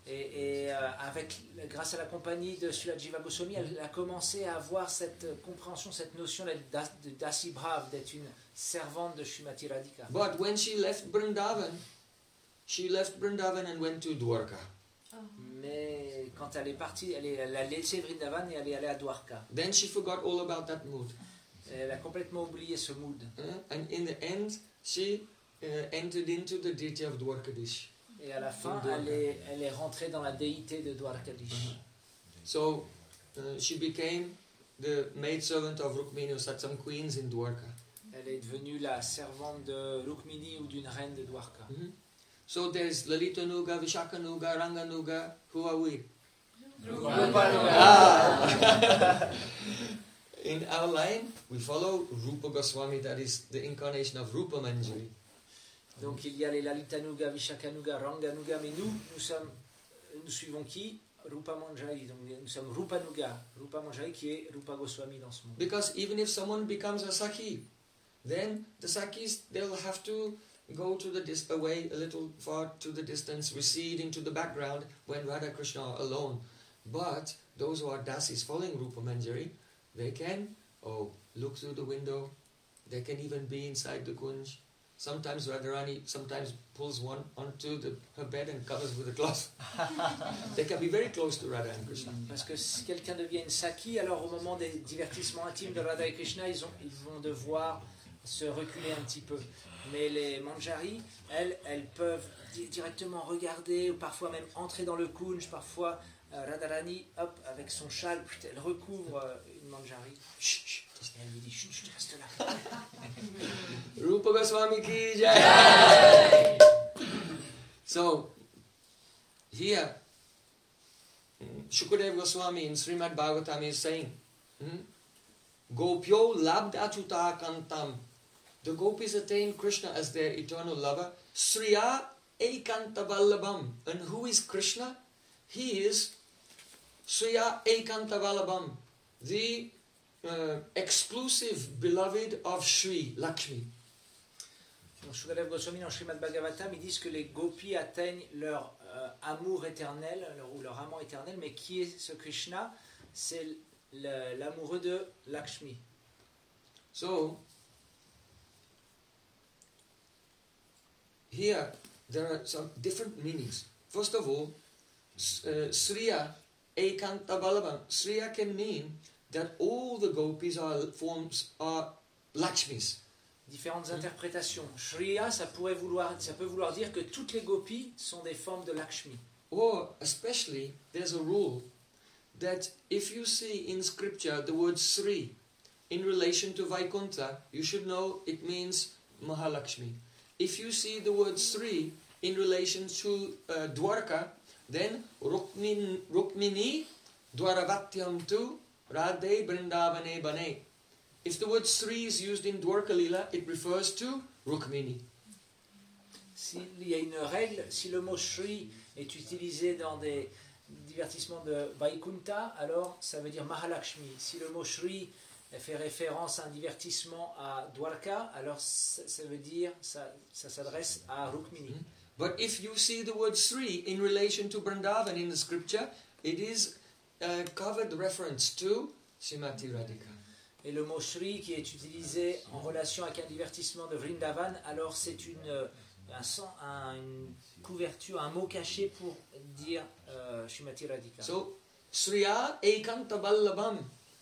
Et, et euh, avec, grâce à la compagnie de Srila Jiva Goswami, elle a commencé à avoir cette euh, compréhension, cette notion d'être das- de Dasi Brave, d'être une servante de Srimati Radhika. But when she left Vrindavan, she left Vrindavan and went to Dwarka. Mais quand elle est partie, elle, est, elle a laissé Vrindavan et elle est allée à Dwarka. Then she forgot all about that mood. Elle a complètement oublié ce mood. Uh, and in the end, she uh, entered into the deity of Dwarkadish. Et à la fin, Dwarka. elle est, elle est rentrée dans la déité de Dwarkadish. Uh-huh. So uh, she became the maidservant of Rukmini, or some queens in Dwarka. Elle est devenue la servante de Rukmini ou d'une reine de Dwarka. Mm-hmm. So there's Lalita Nuga, Vishaka Nuga, Ranga Nuga. Who are we? Ah. In our line, we follow Rupa Goswami, that is the incarnation of Rupa Manjari. Donc il y a les Lalitanuga, Vishakanuga, Ranganuga, mais nous, nous sommes, nous suivons qui? Rupa Manjari. Donc nous sommes Rupanuga, Rupa Manjari qui est Rupa Goswami dans ce monde. Because even if someone becomes a Sakhi, then the Sakhis, they'll have to go to the dis- away a little far to the distance, recede into the background when Radha Krishna are alone. But those who are Dasis following Rupa Manjari, they can oh look through the window, they can even be inside the kunj. Sometimes Radharani sometimes pulls one onto the, her bed and covers with a cloth. They can be very close to Radha and Krishna. Parce que si quelqu'un devient une Sakhi, alors au moment des divertissements intimes de Radha et Krishna, ils, ont, ils vont devoir se reculer un petit peu. Mais les Manjari, elles, elles peuvent di- directement regarder, ou parfois même entrer dans le kunj, parfois euh, Radharani, hop, avec son châle, elle recouvre euh, une Manjari. Chut, chut. Et elle lui dit, chut, chut, reste là. Rupa Goswami ki jai. So, here, Shukadev Goswami in Srimad Bhagavatam is saying, hmm, Gopyo labda chuta kantam. The gopis attain Krishna as their eternal lover. Sriya ekanta vallabham. And who is Krishna? He is Sriya ekanta vallabham, the uh, exclusive beloved of Sri Lakshmi. Dans Shukadev Goswami, dans Srimad Bhagavatam, ils disent que les gopis atteignent leur euh, amour éternel, leur, ou leur amant éternel, mais qui est ce Krishna? C'est le- l'amoureux de Lakshmi. So, here there are some different meanings. First of all, s- uh, Sriya Ekanta Balabam. Sriya can mean that all the gopis are forms are Lakshmis. Différentes interprétations. Shriya, ça pourrait vouloir, ça peut vouloir dire que toutes les gopis sont des formes de Lakshmi. Or especially, there's a rule that if you see in scripture the word Sri in relation to Vaikuntha, you should know it means Mahalakshmi. If you see the word Sri in relation to uh, Dwarka, then Rukmin, Rukmini Dwaravatyam tu Radhe Brindavane Bane. If the word Sri is used in Dwarka Lila, it refers to Rukmini. S'il y a une règle, si le mot Shri est utilisé dans des divertissements de Vaikuntha, alors ça veut dire Mahalakshmi. Si le mot Shri fait référence à un divertissement à Dwarka, alors ça, ça veut dire, ça, ça s'adresse à Rukmini. But if you see the word Sri in relation to Vrindavan in the scripture, it is a covered reference to Srimati Radhika. Et le mot Shri qui est utilisé en relation avec un divertissement de Vrindavan, alors c'est une, un, sen- un- une couverture, un mot caché pour dire euh, Srimati Radhika. So, Sriya Ekanta Vallabham.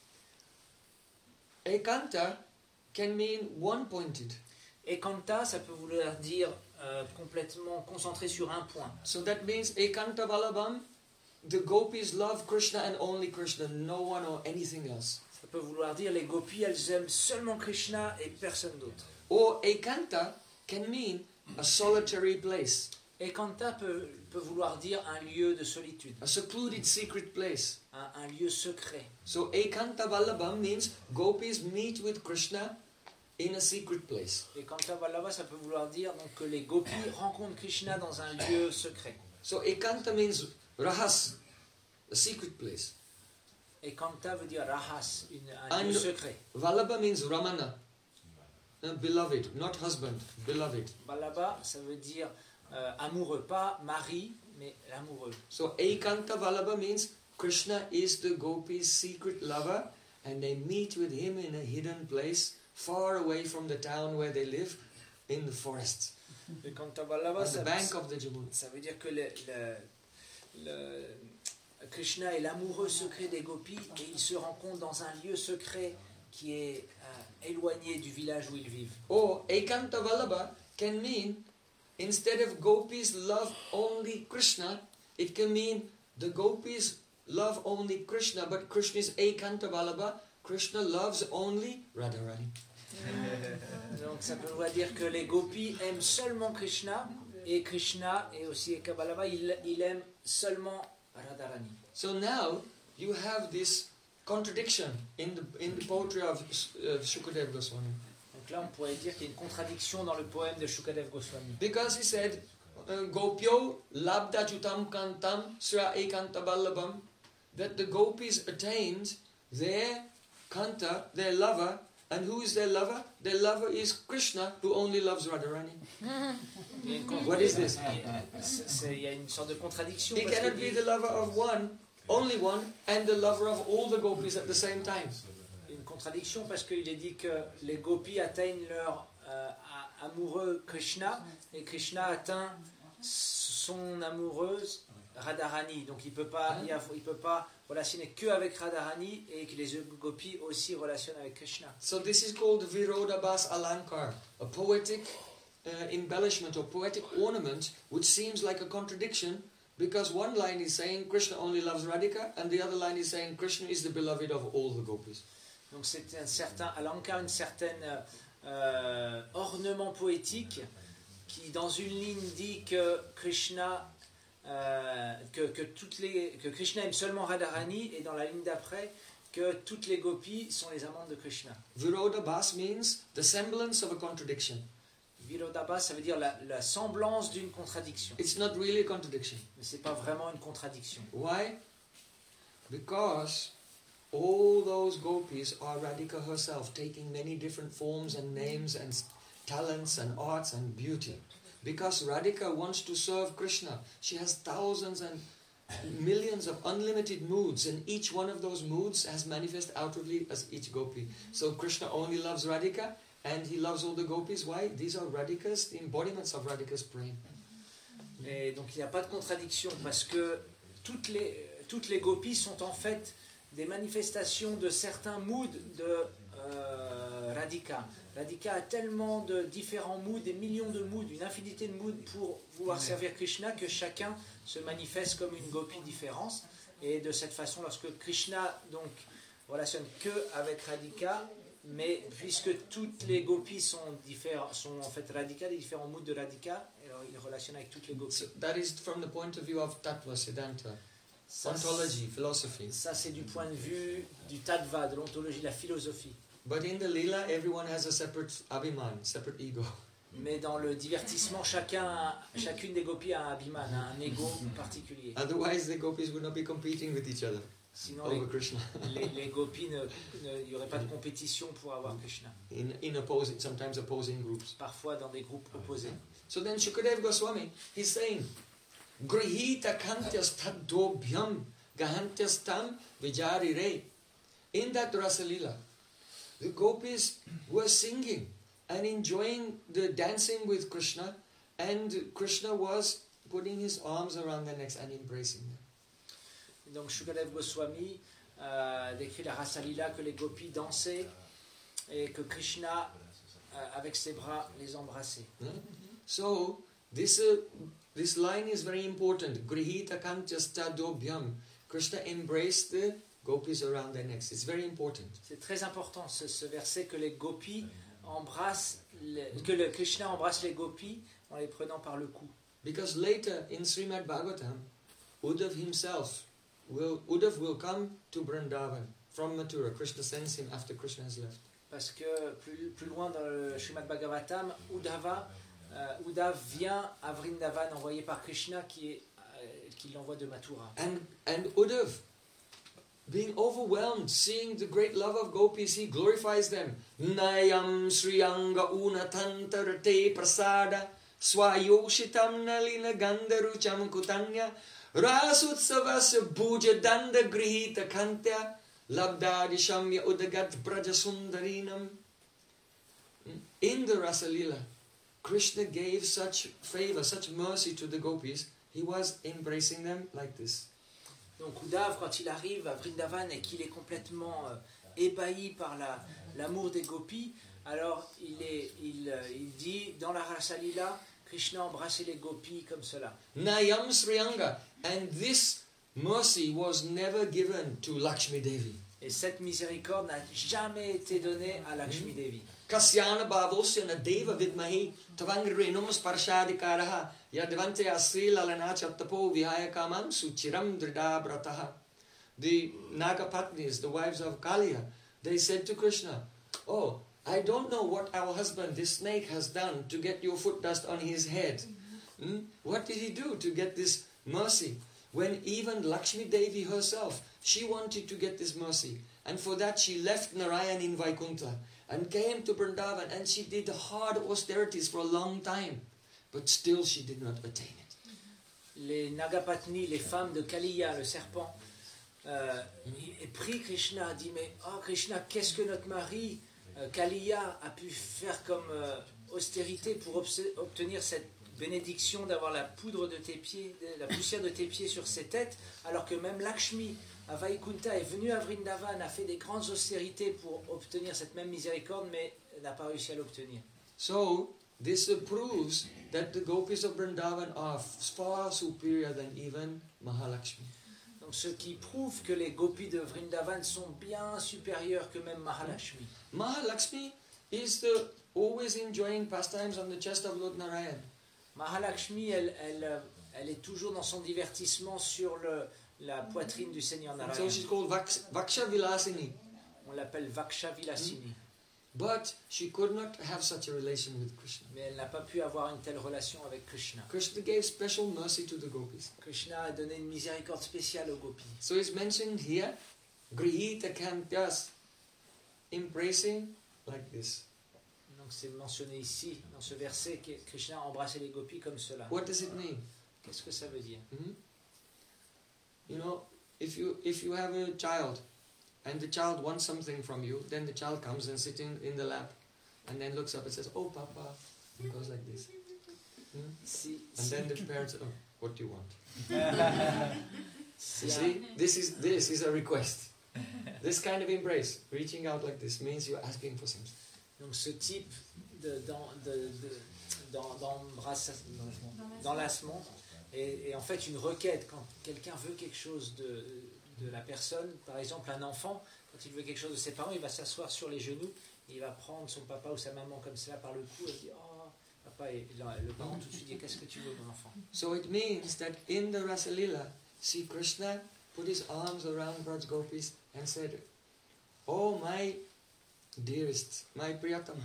Ekanta can mean one-pointed. Ekanta, ça peut vouloir dire euh, complètement concentré sur un point. So that means Ekanta Vallabham, the gopis love Krishna and only Krishna, no one or anything else. Ça peut vouloir dire les gopis, elles aiment seulement Krishna et personne d'autre. Or Ekanta can mean a solitary place, Ekanta peut, peut vouloir dire un lieu de solitude, a secluded secret place. un, un lieu secret. So Ekanta Vallabham means gopis meet with Krishna in a secret place. Ekanta Vallabha, ça peut vouloir dire donc, que les gopis rencontrent Krishna dans un lieu secret. So Ekanta means rahas, a secret place. Ekanta veut dire rahas, une, un And- lieu secret. Vallabha means Ramana, uh, beloved, not husband, beloved. Vallabha, ça veut dire euh, amoureux, pas mari, mais l'amoureux. So Ekanta Vallabha means Krishna is the gopis' secret lover, and they meet with him in a hidden place, far away from the town where they live, in the forest, Le Kanta Vallabha, on the ça, bank of the Jamuna. ça veut dire que le, le, le, Krishna est l'amoureux secret des gopis et ils se rencontrent dans un lieu secret qui est euh, éloigné du village où ils vivent. Or Ekanta Vallabha can mean, instead of gopis love only Krishna, it can mean the gopis love only Krishna, but Krishna is Ekanta Vallabha. Krishna loves only Radharani. Donc ça peut vouloir dire que les gopis aiment seulement Krishna et Krishna et aussi Ekanta Vallabha, il, il aime seulement Radharani. So now you have this contradiction in the in the poetry of uh, Shukadeva Goswami, Donc là on pourrait dire qu'il y a une contradiction dans le poème de Shukadev Goswami. because he said, uh, Gopyo labda jutam kantam sra ekanta vallabham, that the gopis attained their kanta, their lover, and who is their lover? Their lover is Krishna, who only loves Radharani. Il y a une con- What is this? C'est- c'est- Il y a une sorte de contradiction. He parce cannot qu'il be dit- the lover of one, only one, and the lover of all the gopis at the same time. une contradiction parce qu'il est dit que les gopis atteignent leur euh, a- amoureux Krishna et Krishna atteint son amoureuse Radharani. Donc il peut pas, il, y a- il peut pas relationner que avec Radharani et que les gopis aussi relationnent avec Krishna. So this is called Virodabhas Alankar, a poetic uh, embellishment or poetic ornament which seems like a contradiction, because one line is saying Krishna only loves Radhika and the other line is saying Krishna is the beloved of all the gopis. Donc c'est un certain alankar, une certaine euh, ornement poétique qui dans une ligne dit que Krishna euh, que, que toutes les que Krishna aime seulement Radharani et dans la ligne d'après que toutes les gopis sont les amantes de Krishna. Virodabhas means the semblance of a contradiction. Virodabhas, ça veut dire la, la semblance d'une contradiction. It's not really a contradiction. Mais c'est pas vraiment une contradiction. Why? Because all those gopis are Radhika herself, taking many different forms and names and s- talents and arts and beauty. Because Radhika wants to serve Krishna. She has thousands and millions of unlimited moods, and each one of those moods has manifest outwardly as each gopi. So Krishna only loves Radhika, and he loves all the gopis. Why? These are Radhika's, the embodiments of Radhika's prema. Et donc il n'y a pas de contradiction parce que toutes les, toutes les gopis sont en fait des manifestations de certains moods de euh, Radhika. Radhika a tellement de différents moods, des millions de moods, une infinité de moods pour vouloir servir Krishna que chacun se manifeste comme une gopi différente. Et de cette façon, lorsque Krishna donc relationne que avec Radhika, mais puisque toutes les gopis sont, différents, sont en fait Radhika, des différents moods de Radhika, alors il relationne avec toutes les gopis. So that is from the point of view of Tattva, Siddhanta, Ça, ontology, philosophy. Ça, c'est du point de vue du tattva, de l'ontologie, de la philosophie. But in the lila, everyone has a separate abhiman, separate ego. Mais dans le divertissement, chacun, a- chacune des gopis a un abhiman, a un ego particulier. Otherwise, the gopis would not be competing with each other Sinon, over les, Krishna. les, les gopis, ne- ne- il n'y aurait pas de compétition pour avoir Krishna. In in opposing, sometimes opposing groups. Parfois dans des groupes opposés. So then Shukadeva Goswami, he's saying, Grihita kantyas taddobhyam gahantyas tam vijarire. In that Rasalila, the gopis were singing and enjoying the dancing with Krishna, and Krishna was putting his arms around their necks and embracing them. Et donc Shukadev Goswami euh, décrit la Rasalila que les gopis dansaient et que Krishna, euh, avec ses bras, les embrassait. Hmm? So this uh, this line is very important. Grihita kantyas taddobhyam. Krishna embraced the gopis around their necks. It's very important. C'est très important ce, ce verset que les gopis embrassent, les- que le Krishna embrasse les gopis en les prenant par le cou. Because later in Srimad Bhagavatam, Uddhav himself will Uddhav will come to Vrindavan from Mathura. Krishna sends him after Krishna has left. Parce que plus, plus loin dans le Srimad Bhagavatam, Uddhava, euh, Uddhav vient à Vrindavan envoyé par Krishna qui, est, euh, qui l'envoie de Mathura. And and Uddhav, being overwhelmed, seeing the great love of gopis, he glorifies them. Nayam Sriyanga Unatantarate Prasada swayoshitam nalina gandarucham kutanya rasutsavasya bhuja danda grihita kantya labdadi shamya udagat braja sundarinam. In the Rasa Leela, Krishna gave such favor, such mercy to the gopis. He was embracing them like this. Donc Uddhav, quand il arrive à Vrindavan et qu'il est complètement euh, ébahi par la, l'amour des gopis, alors il, est, il, euh, il dit dans la Rasa Leela, Krishna embrassait les gopis comme cela. Nayam Sriyanga. And this mercy was never given to Lakshmi Devi. Et cette miséricorde n'a jamais été donnée à Lakshmi Devi. Kasyana bhavosya na deva vidmahi tavangrinum sparshadikaraha yadvante asri lalana chattapo vihaya kamam suchiram drida brataha. The Nagapatnis, the wives of Kaliya, they said to Krishna, oh, I don't know what our husband, this snake, has done to get your foot dust on his head. Hmm? What did he do to get this mercy? When even Lakshmi Devi herself, she wanted to get this mercy. And for that she left Narayan in Vaikuntha and came to Vrindavan, and she did hard austerities for a long time. But still she did not attain it. Les Nagapatni, les femmes de Kaliya, le serpent, euh, et prie Krishna, dit mais oh Krishna, qu'est-ce que notre mari euh, Kaliya a pu faire comme euh, austérité pour obtenir cette bénédiction d'avoir la poudre de tes pieds, de, la poussière de tes pieds sur ses têtes, alors que même Lakshmi à Vaikuntha est venue à Vrindavan, a fait des grandes austérités pour obtenir cette même miséricorde, mais n'a pas réussi à l'obtenir. So this proves that the gopis of Vrindavan are far superior than even Mahalakshmi. Donc ce qui prouve que les gopis de Vrindavan sont bien supérieurs que même Mahalakshmi. Mahalakshmi is the always enjoying pastimes on the chest of Lord Narayan. Mahalakshmi, elle, elle, elle est toujours dans son divertissement sur le, la poitrine du Seigneur So Narayan. she's called Vaks- Vaksha Vilasini. On l'appelle Vaksha Vilasini. But she could not have such a relation with Krishna. Mais elle n'a pas pu avoir une telle relation avec Krishna. Krishna gave special mercy to the gopis. Krishna a donné une miséricorde spéciale aux gopis. So it's mentioned here, Grihita Kantyas, embracing like this. Donc c'est mentionné ici, dans ce verset, que Krishna a embrassé les gopis comme cela. What does it mean? Qu'est-ce que ça veut dire? Hmm? You know, if you if you have a child, and the child wants something from you, then the child comes and sits in, in the lap, and then looks up and says, "Oh, Papa," and goes like this. Hmm? Si, And si, then the parents, "Oh, what do you want?" si You un- see, this is this is a request. This kind of embrace, reaching out like this, means you're asking for something. Donc ce type de, dans, de, de, dans, d'embrasse- d'enlacement est, est en fait une requête. Quand quelqu'un veut quelque chose de, de la personne, par exemple un enfant, quand il veut quelque chose de ses parents, il va s'asseoir sur les genoux, et il va prendre son papa ou sa maman comme cela par le cou et dire oh papa, et le parent tout de suite dit qu'est-ce que tu veux mon enfant. So it means that in the Rasa Leela, see Krishna put his arms around Braj Gopis and said, "Oh my dearest, my Priyatama,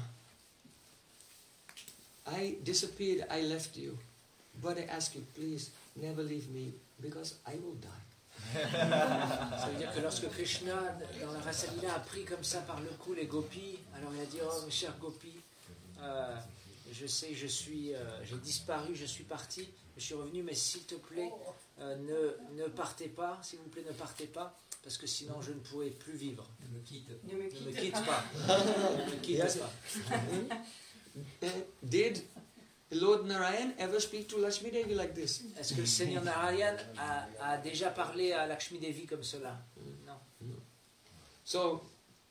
I disappeared, I left you, but I ask you, please never leave me because I will die." Ça veut dire que lorsque Krishna, dans la Rasa Leela, a pris comme ça par le cou les gopis, alors il a dit oh mes chers gopis, euh, je sais, je suis, euh, j'ai disparu, je suis parti, je suis revenu, mais s'il te plaît, euh, ne, ne partez pas, s'il vous plaît, ne partez pas, parce que sinon je ne pourrai plus vivre. Ne me quitte. Ne me Ne quitte me quitte pas. pas. Ne me quitte Yes. pas. Uh, Did Lord Narayan ever speak to Lakshmi Devi like this? Est-ce que le Seigneur Narayan a, a déjà parlé à Lakshmi Devi comme cela? Non. So,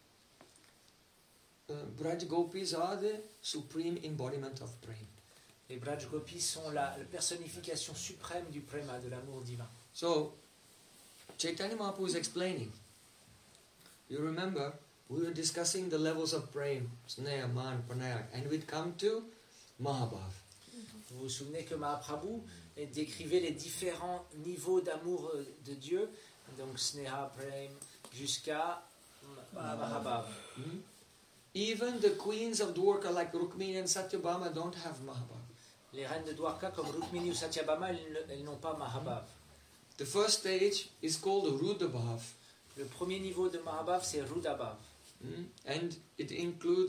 uh, Braj Gopis are the supreme embodiment of prema. Les Braj Gopis sont la, la personnification suprême du prema, de l'amour divin. So, Chaitanya Mahaprabhu is explaining. You remember, we were discussing the levels of prema, sneha, man, pranaya, and we'd come to Mahabhav. Vous vous souvenez que Mahaprabhu décrivait les différents niveaux d'amour de Dieu, donc Sneha, Prem, jusqu'à Mahabhav. Hmm? Even the queens of Dwarka like Rukmini and Satyabhama don't have Mahabhav. Les reines de Dwarka comme Rukmini ou Satyabhama, elles, ne- elles n'ont pas Mahabhav. The first stage is called Rudabhav, Le premier niveau de Mahabhav, c'est Rudabhav. hmm? and it includes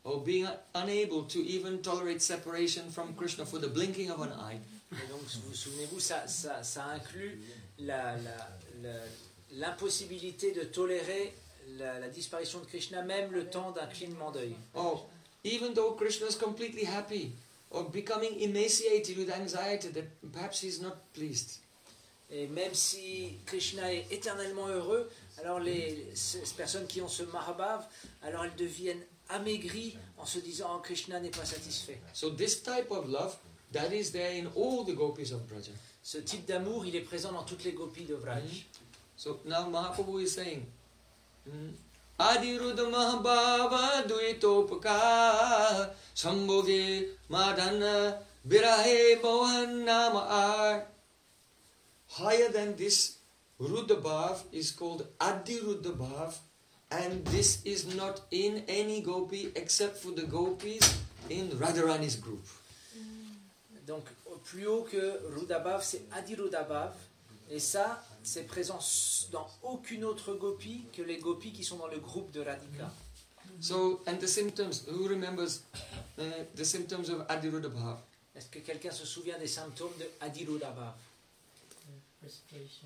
or being unable to even tolerate separation from Krishna for the blinking of an eye. Et donc, vous souvenez-vous, ça, ça, ça inclut la, la, la, l'impossibilité de tolérer la, la disparition de Krishna, même le temps d'un clignement d'œil. Oh, even though Krishna is completely happy, or becoming emaciated with anxiety that perhaps he's not pleased. Et même si Krishna est éternellement heureux, alors les, ces personnes qui ont ce Mahabhav, alors elles deviennent amaigries en se disant oh, Krishna n'est pas satisfait. So this type of love, that is there in all the gopis of Braja. Ce type d'amour, il est présent dans toutes les gopis de Vraj. Mm. So now Mahaprabhu is saying, mm, Adiruddha Mahabhava Duitopaka Sambhoge Madana Virahe Mohan Nama Ar. Higher than this, Ruddha Bhav is called Adiruddha Bhav, and this is not in any gopi except for the gopis in Radharani's group. Donc, plus haut que Ruddha Bhav, c'est Adiruddha Bhav, et ça, c'est présent dans aucune autre gopi que les gopis qui sont dans le groupe de Radhika. So, and the symptoms, who remembers uh, the symptoms of Adiruddha Bhav? Est-ce que quelqu'un se souvient des symptômes de Adiruddha Bhav? Respiration,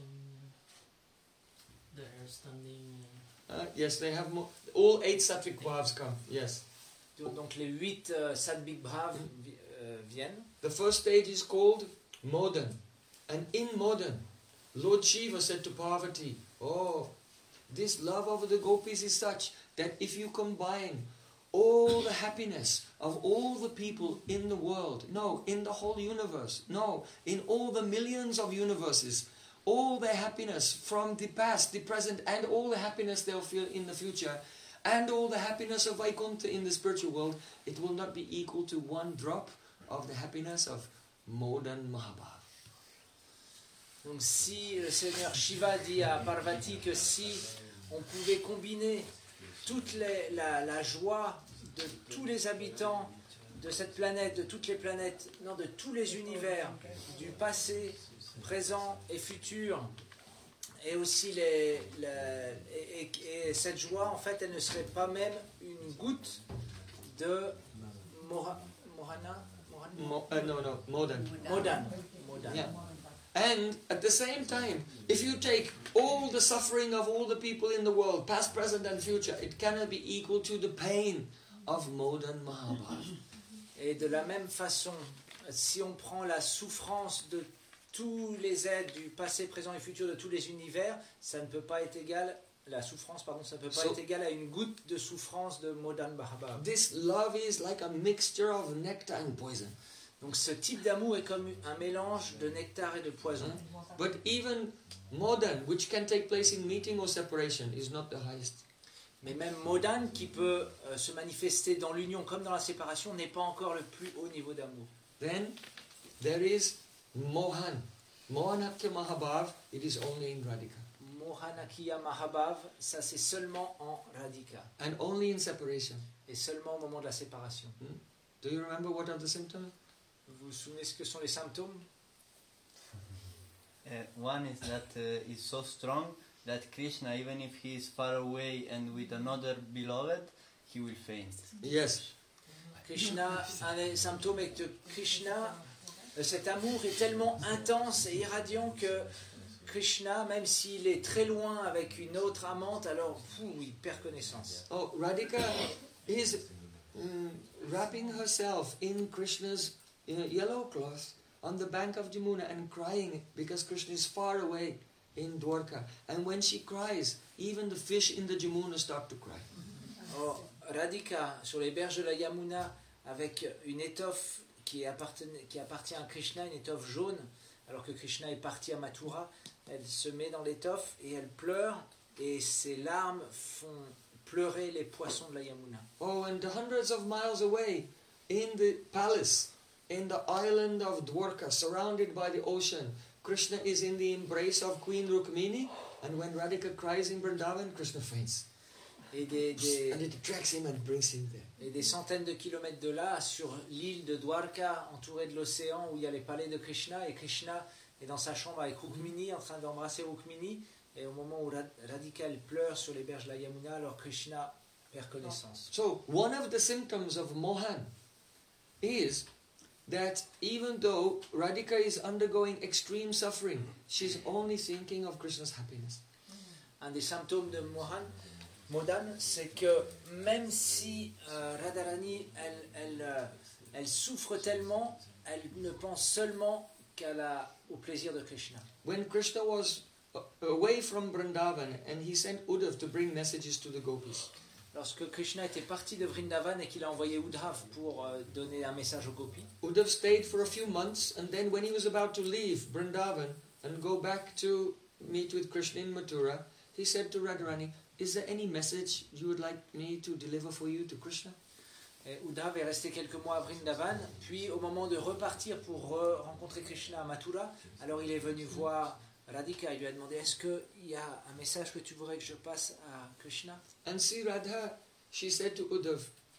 the hair standing. Uh, yes, they have more, all eight sattvic bhavs come, yes. Donc les huit euh, Sattvic Bhav euh, viennent. The first stage is called Modan. And in Modan, Lord Shiva said to Parvati, oh, this love of the gopis is such that if you combine all the happiness of all the people in the world, no, in the whole universe, no, in all the millions of universes, all their happiness from the past, the present, and all the happiness they'll feel in the future, and all the happiness of Vaikuntha in the spiritual world, it will not be equal to one drop of the happiness of Modan Mahabhav. Donc si le Seigneur Shiva dit à Parvati que si on pouvait combiner toute les, la, la joie de tous les habitants de cette planète, de toutes les planètes, non, de tous les univers, du passé, présent et futur, et aussi les, les, et, et, et cette joie, en fait, elle ne serait pas même une goutte de Mora, Morana, Morana Mo, uh, no, no, Modan. Modan. Modan. Yeah. And at the same time, if you take all the suffering of all the people in the world, past, present and future, it cannot be equal to the pain of Modan Mahabhav. Et de la même façon, si on prend la souffrance de tous les êtres du passé, présent et futur de tous les univers, ça ne peut pas être égal, la souffrance, pardon, ça ne peut pas So, être égal à une goutte de souffrance de Modan Mahabhav. This love is like a mixture of nectar and poison. Donc ce type d'amour est comme un mélange de nectar et de poison. But even Modan, which can take place in meeting or separation, is not the highest. Mais même Modan, qui peut euh, se manifester dans l'union comme dans la séparation, n'est pas encore le plus haut niveau d'amour. Then there is Mohan. Mohanakya Mahabhav, it is only in Radhika. Mohanakya Mahabhav, ça c'est seulement en Radhika. And only in separation. Et seulement au moment de la séparation. Hmm? Do you remember what are the symptoms? Vous vous souvenez ce que sont les symptômes? Uh, one is that uh, is so strong that Krishna, even if he is far away and with another beloved, he will faint. Yes. Krishna, un des symptômes est que Krishna, euh, cet amour est tellement intense et irradiant que Krishna, même s'il est très loin avec une autre amante, alors fou, il perd connaissance. Oh, Radhika is um, wrapping herself in Krishna's uh, yellow cloth on the bank of Jamuna and crying because Krishna is far away in Dwarka. And when she cries, even the fish in the Jamuna start to cry. Oh, Radhika, sur les berges de la Yamuna, avec une étoffe qui, qui appartient à Krishna, une étoffe jaune, alors que Krishna est parti à Mathura, elle se met dans l'étoffe et elle pleure, et ses larmes font pleurer les poissons de la Yamuna. Oh, and hundreds of miles away, in the palace, in the island of Dwarka, surrounded by the ocean, Krishna is in the embrace of Queen Rukmini, and when Radhika cries in Vrindavan, Krishna faints. Et des, des, and it drags him and brings him there. Et des centaines de kilomètres de là, sur l'île de Dwarka, entourée de l'océan, où il y a les palais de Krishna, et Krishna est dans sa chambre avec Rukmini, en train d'embrasser Rukmini, et au moment où Radhika elle pleure sur les berges de la Yamuna, alors Krishna faire connaissance. So, one of the symptoms of Mohan is that even though Radhika is undergoing extreme suffering, she's only thinking of Krishna's happiness. Un des symptômes de Mohan, Modan, c'est que même si euh, Radharani, elle, elle, euh, elle souffre tellement, elle ne pense seulement qu'à la, au plaisir de Krishna. When Krishna was uh, away from Vrindavan and he sent Uddhav to bring messages to the gopis, Lorsque Krishna était parti de Vrindavan et qu'il a envoyé Uddhav pour euh, donner un message aux gopis, Uddhav stayed for a few months, and then when he was about to leave Vrindavan and go back to meet with Krishna in Mathura, he said to Radharani, "Is there any message you would like me to deliver for you to Krishna?" et Uddhav est resté quelques mois à Vrindavan, puis au moment de repartir pour re- rencontrer Krishna à Mathura, alors il est venu voir Radhika, il lui a demandé, est-ce qu'il y a un message que tu voudrais que je passe à Krishna? And see Radha, she said to Uddhav,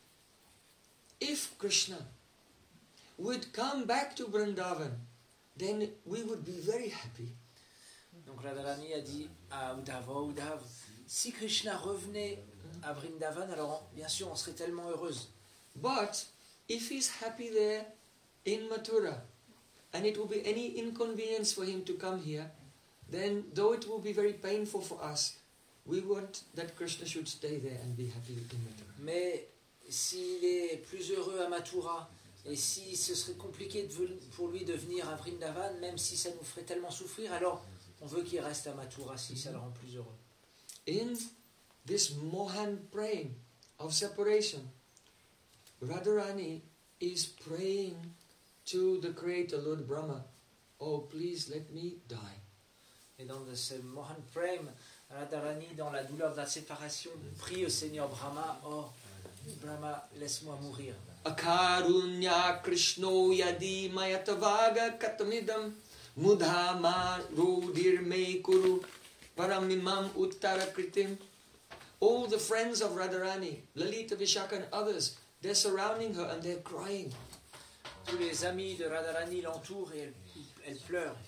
"If Krishna would come back to Vrindavan, then we would be very happy. Donc Radharani a dit à Uddhav, oh Uddhav, si Krishna revenait à Vrindavan, alors bien sûr on serait tellement heureuse. But if he's happy there in Mathura, and it will be any inconvenience for him to come here, then though it will be very painful for us, we want that Krishna should stay there and be happy in Mathura." Mais s'il est plus heureux à Mathura, et si ce serait compliqué de ven- pour lui de venir à Vrindavan, même si ça nous ferait tellement souffrir, alors on veut qu'il reste à Mathura si ça le rend plus heureux. In this Mohan praying of separation, Radharani is praying to the Creator, Lord Brahma, "Oh, please let me die." Et dans ce Mohan Prem, Radharani, dans la douleur de la séparation, prie au Seigneur Brahma, oh Brahma, laisse-moi mourir. Akarunya Krishno yadi mayatavaga katamidam mudhama rudir me kuru paramimam uttara kritim. All the friends of Radharani, Lalita, Vishaka and others, they're surrounding her and they're crying. Tous les amis de Radharani l'entourent et elle, elle pleure.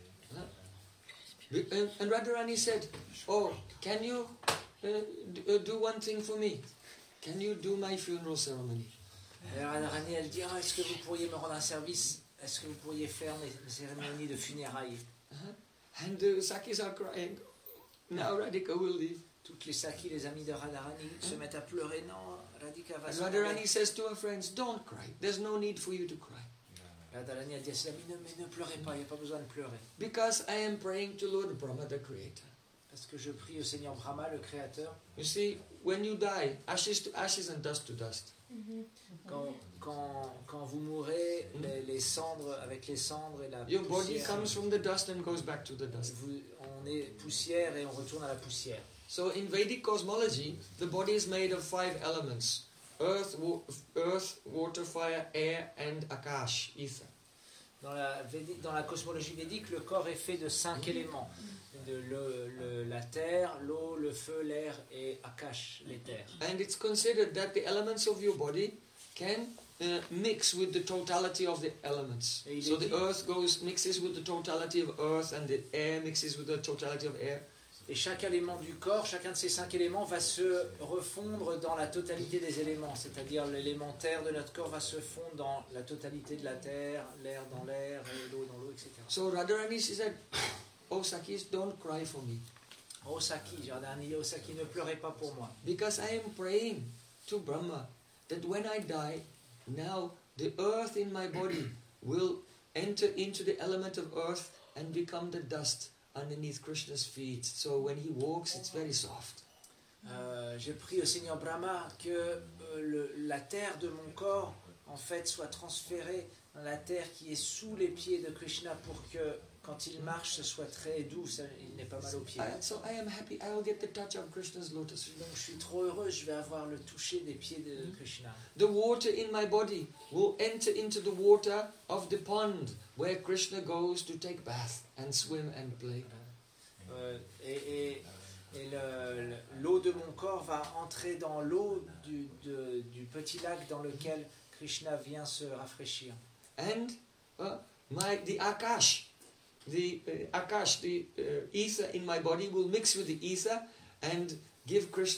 And, and Radharani said, "Oh, can you uh, d- uh, do one thing for me? Can you do my funeral ceremony?" Et Radharani, elle dit, ah, est-ce que vous pourriez me rendre un service? Est-ce que vous pourriez faire mes, mes cérémonies de funérailles? Uh-huh. And the Sakis are crying. Now Radhika will leave. Toutes les Sakis, les amis de Radharani, se mettent à pleurer. Non, Radhika va And s'en Radharani aller. says to her friends, "Don't cry. There's no need for you to cry. Radharani a dit à ses amis, non, mais ne pleurez pas, il n'y a pas besoin de pleurer. Because I am praying to Lord Brahma, the Creator." Parce que je prie au Seigneur Brahma, le Créateur. You see, when you die, ashes to ashes and dust to dust. Quand, quand, quand vous mourrez, les, les cendres, avec les cendres et la Your body poussière, comes from the dust and goes back to the dust. vous- on est poussière et on retourne à la poussière. So in Vedic cosmology, the body is made of five elements: earth, wa- earth, water, fire, air, and akash, ether. Dans la, Védi- dans la cosmologie védique, le corps est fait de cinq éléments. De le- le- la terre, l'eau, le feu, l'air et Akash, l'éther. And it's considered that the elements of your body can uh, mix with the totality of the elements. Et il So est the dit- earth goes mixes with the totality of earth, and the air mixes with the totality of air. Et chaque élément du corps, chacun de ces cinq éléments va se refondre dans la totalité des éléments. C'est-à-dire l'élément terre de notre corps va se fondre dans la totalité de la terre, l'air dans l'air, et l'eau dans l'eau, et cetera. So Radharani, she said, "Oh Sakis, don't cry for me, Oh Saki, Radharani, oh Saki, ne pleurez pas pour moi. because I am praying to Brahma that when I die, now the earth in my body will enter into the element of earth and become the dust underneath Krishna's feet. So when he walks, it's very soft." Euh, je prie au Seigneur Brahma que euh, le- la terre de mon corps, en fait, soit transférée dans la terre qui est sous les pieds de Krishna pour que, quand il marche, ce soit très doux, ça- il n'ait pas mal aux pieds. I- so I am happy. I will get the touch of Krishna's lotus feet. Donc je suis trop heureux, je vais avoir le toucher des pieds de Krishna. The water in my body will enter into the water of the pond where Krishna goes to take bath and swim and play. Euh, et et- et le- le- l'eau de mon corps va entrer dans l'eau du, de- du petit lac dans lequel Krishna vient se rafraîchir. And uh, my the akash, the uh, akash, the uh, ether in my body will mix with the ether and give Krishna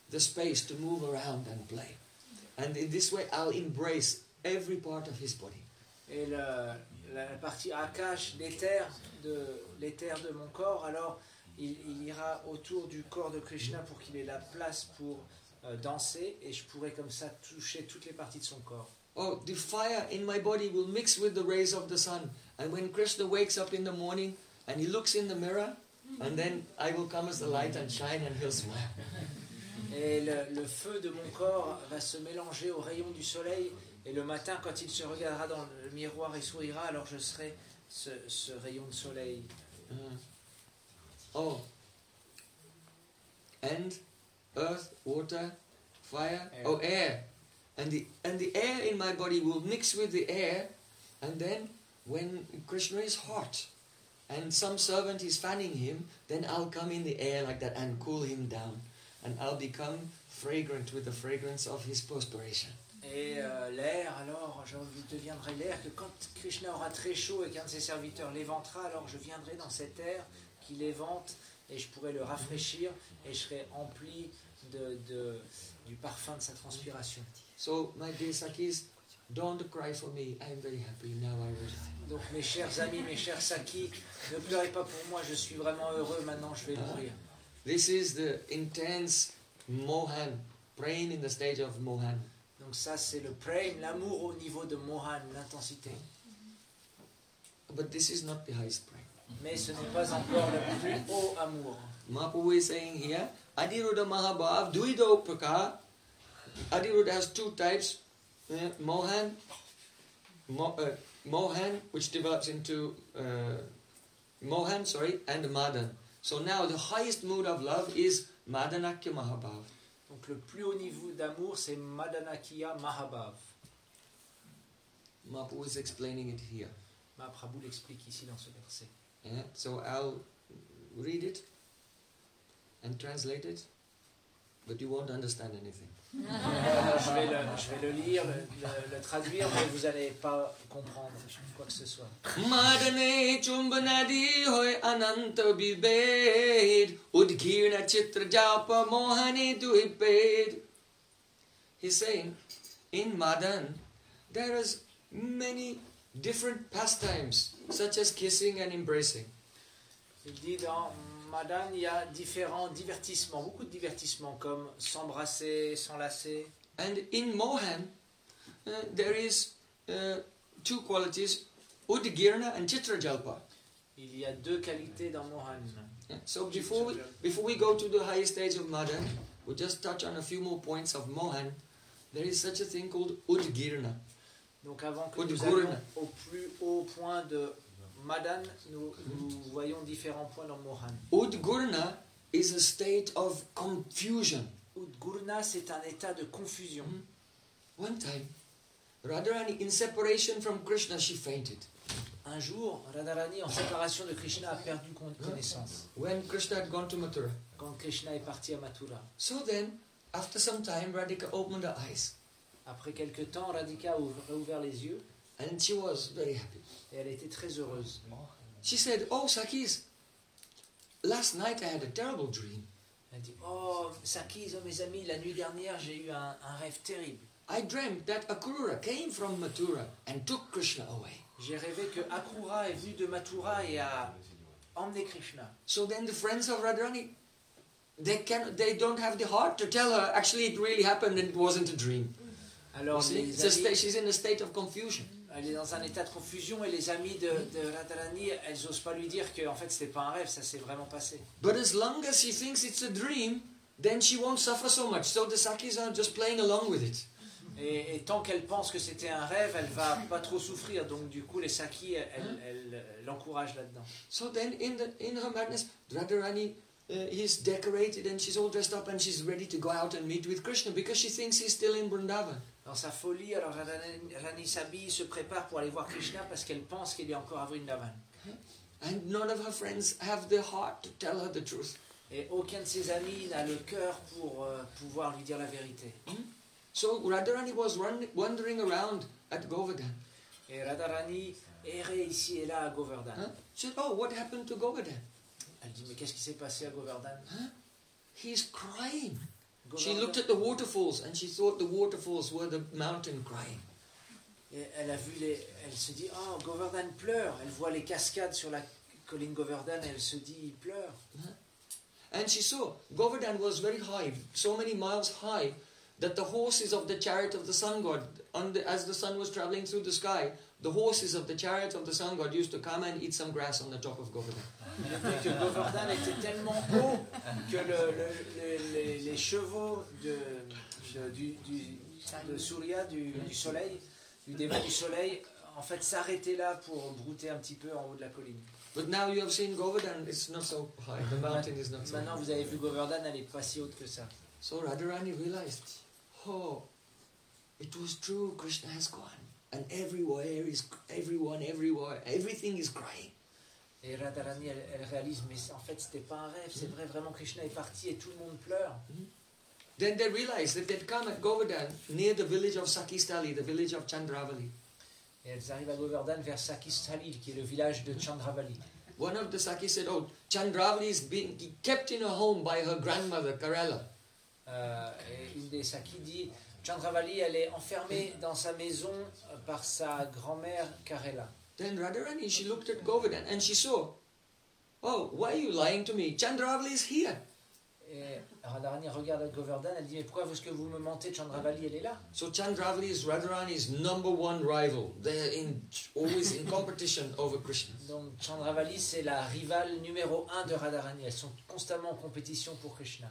the space to move around and play. And in this way, I'll embrace every part of his body. Et le, la partie Akash, l'éther de, l'éther de mon corps, alors il, il ira autour du corps de Krishna pour qu'il ait la place pour euh, danser, et je pourrai comme ça toucher toutes les parties de son corps. Oh, the fire in my body will mix with the rays of the sun. And when Krishna wakes up in the morning and he looks in the mirror, and then I will come as the light and shine and he'll smile. Et le, le feu de mon corps va se mélanger aux rayons du soleil, et le matin, quand il se regardera dans le miroir et sourira, alors je serai ce, ce rayon de soleil. Uh, oh. And earth, water, fire, Air. oh air. And the and the air in my body will mix with the air, and then when Krishna is hot and some servant is fanning him, then I'll come in the air like that and cool him down, and I'll become fragrant with the fragrance of his perspiration. Et euh, l'air, alors je deviendrai l'air que quand Krishna aura très chaud et qu'un de ses serviteurs l'éventera, alors je viendrai dans cet air qui l'évente et je pourrai le rafraîchir et je serai empli de, de, du parfum de sa transpiration. So my dear Sakis, don't cry for me. I am very happy now. I will. Donc mes chers amis, mes chers Sakis, ne pleurez pas pour moi, je suis vraiment heureux, maintenant je vais mourir. This is the intense Mohan, praying in the stage of Mohan. Donc ça c'est le prem, l'amour au niveau de Mohan, l'intensité. But this is not the highest praying. Mais ce n'est pas encore le plus haut amour. Mahaprabhu is saying here, Adiruddha Mahabhav, Duido Praka. Adiruddha has two types, uh, Mohan, Mo, uh, Mohan, which develops into uh, Mohan, sorry, and Madan. So now the highest mood of love is Madanakya Mahabhav. Donc le plus haut niveau d'amour, c'est Madanakya Mahabhav. Mahaprabhu is explaining it here. Mahaprabhu l'explique ici dans ce verset. Yeah? So I'll read it and translate it, but you won't understand anything. Euh, je, vais le, je vais le lire, le, le, le traduire, mais vous n'allez pas comprendre quoi que ce soit. Madane chumbanadi hoy ananta vibed udgirna chitra japa mohane duiped. He's saying, in Madan, there is many different pastimes, such as kissing and embracing. Il dit dans Madan, il y a différents divertissements, beaucoup de divertissements, comme s'embrasser, s'enlacer. And in Mohan, uh, there is uh, two qualities, Udgirna and Chitrajalpa. Il y a deux qualités dans Mohan. Yeah. So before we, before we go to the highest stage of Madan, we'll just touch on a few more points of Mohan. There is such a thing called Udgirna. Donc avant que Udgurna. nous allions au plus haut point de Madan, nous, nous voyons différents points dans Mohan. Udgurna is a state of confusion. Udgurna, c'est un état de confusion. One time, Radharani, in separation from Krishna, she fainted. Un jour, Radharani, en séparation de Krishna, a perdu con- connaissance. When Krishna had gone to Mathura. Quand Krishna est parti à Mathura. So then, after some time, Radhika opened her eyes. Après quelque temps, Radhika a ouvert, a ouvert les yeux And she was very happy. et elle était très heureuse. She said, "Oh, Sakis, last night I had a terrible dream. Elle dit, oh, Sakis, oh, mes amis, la nuit dernière, j'ai eu un, un rêve terrible. I dreamt that Akrura came from Mathura and took Krishna away. J'ai rêvé que Akrura est venu de Mathura et a emmené Krishna. So then the friends of Radharani, they can, they don't have the heart to tell her, actually it really happened and it wasn't a dream. You Alors, see? les It's a sta- amis, she's in a state of confusion. elle est dans un état de confusion et les amis de, de Radharani, elles n'osent pas lui dire que en fait, c'était pas un rêve, ça s'est vraiment passé. But as long as she thinks it's a dream, then she won't suffer so much. So the Sakis are just playing along with it. Et, et tant qu'elle pense que c'était un rêve, elle va pas trop souffrir. Donc du coup, les Sakis, elles, elles, elles l'encouragent là-dedans. So then in the in her madness, Radharani uh, is decorated and she's all dressed up and she's ready to go out and meet with Krishna because she thinks he's still in Vrindavan. Dans sa folie, alors Radharani s'habille, se prépare pour aller voir Krishna parce qu'elle pense qu'il est encore à Vrindavan. And none of her friends have the heart to tell her the truth. Et aucun de ses amis n'a le cœur pour euh, pouvoir lui dire la vérité. So Radharani was run, wandering around at Govardhan. Et Radharani errait ici et là à Govardhan. Huh? She said, "Oh, what happened to Govardhan? Elle dit, mais qu'est-ce qui s'est passé à Govardhan? Huh? He's crying. She Govardhan- looked at the waterfalls and she thought the waterfalls were the mountain crying. Et elle a vu les, elle se dit, oh, Govardhan pleure. Elle voit les cascades sur la colline Govardhan et elle se dit, il pleure. And she saw Govardhan was very high, so many miles high, that the horses of the chariot of the sun god, on the, as the sun was traveling through the sky, the horses of the chariot of the sun god used to come and eat some grass on the top of Govardhan. Elle a vu que Govardhan était tellement haut que le, le, le- les, les chevaux de, de, du, du, de Surya, du, du soleil, du démon du soleil, en fait s'arrêtaient là pour brouter un petit peu en haut de la colline. But now you have seen Govardhan, it's not so high, the mountain is not so Maintenant high. vous avez vu Govardhan, elle n'est pas si haute que ça. So Radharani realized, oh, it was true, Krishna has gone. And everywhere is, everyone, everywhere, everything is crying. Et Radharani, elle, elle réalise, mais en fait c'était pas un rêve, c'est vrai, vraiment Krishna est parti et tout le monde pleure. Then they realized that they'd come at Govardhan near the village of Sakistali, the village of Chandravali. Et elles arrivent à Govardhan vers Sakistalil, qui est le village de Chandravali. One of the Sakis said, oh, Chandravali is being kept in a home by her grandmother, Karela. Euh, et une des Sakis dit, Chandravali, elle est enfermée dans sa maison euh, par sa grand-mère Karela. Then Radharani, she looked at Govardhan and she saw, oh, why are you lying to me? Chandravali is here. Et Radharani regarde Govardhan, elle dit, mais pourquoi est-ce que vous me mentez, Chandravali, elle est là. So Chandravali is Radharani's number one rival. They're in, always in competition over Krishna. Donc Chandravali, c'est la rivale numéro un de Radharani. Elles sont constamment en compétition pour Krishna.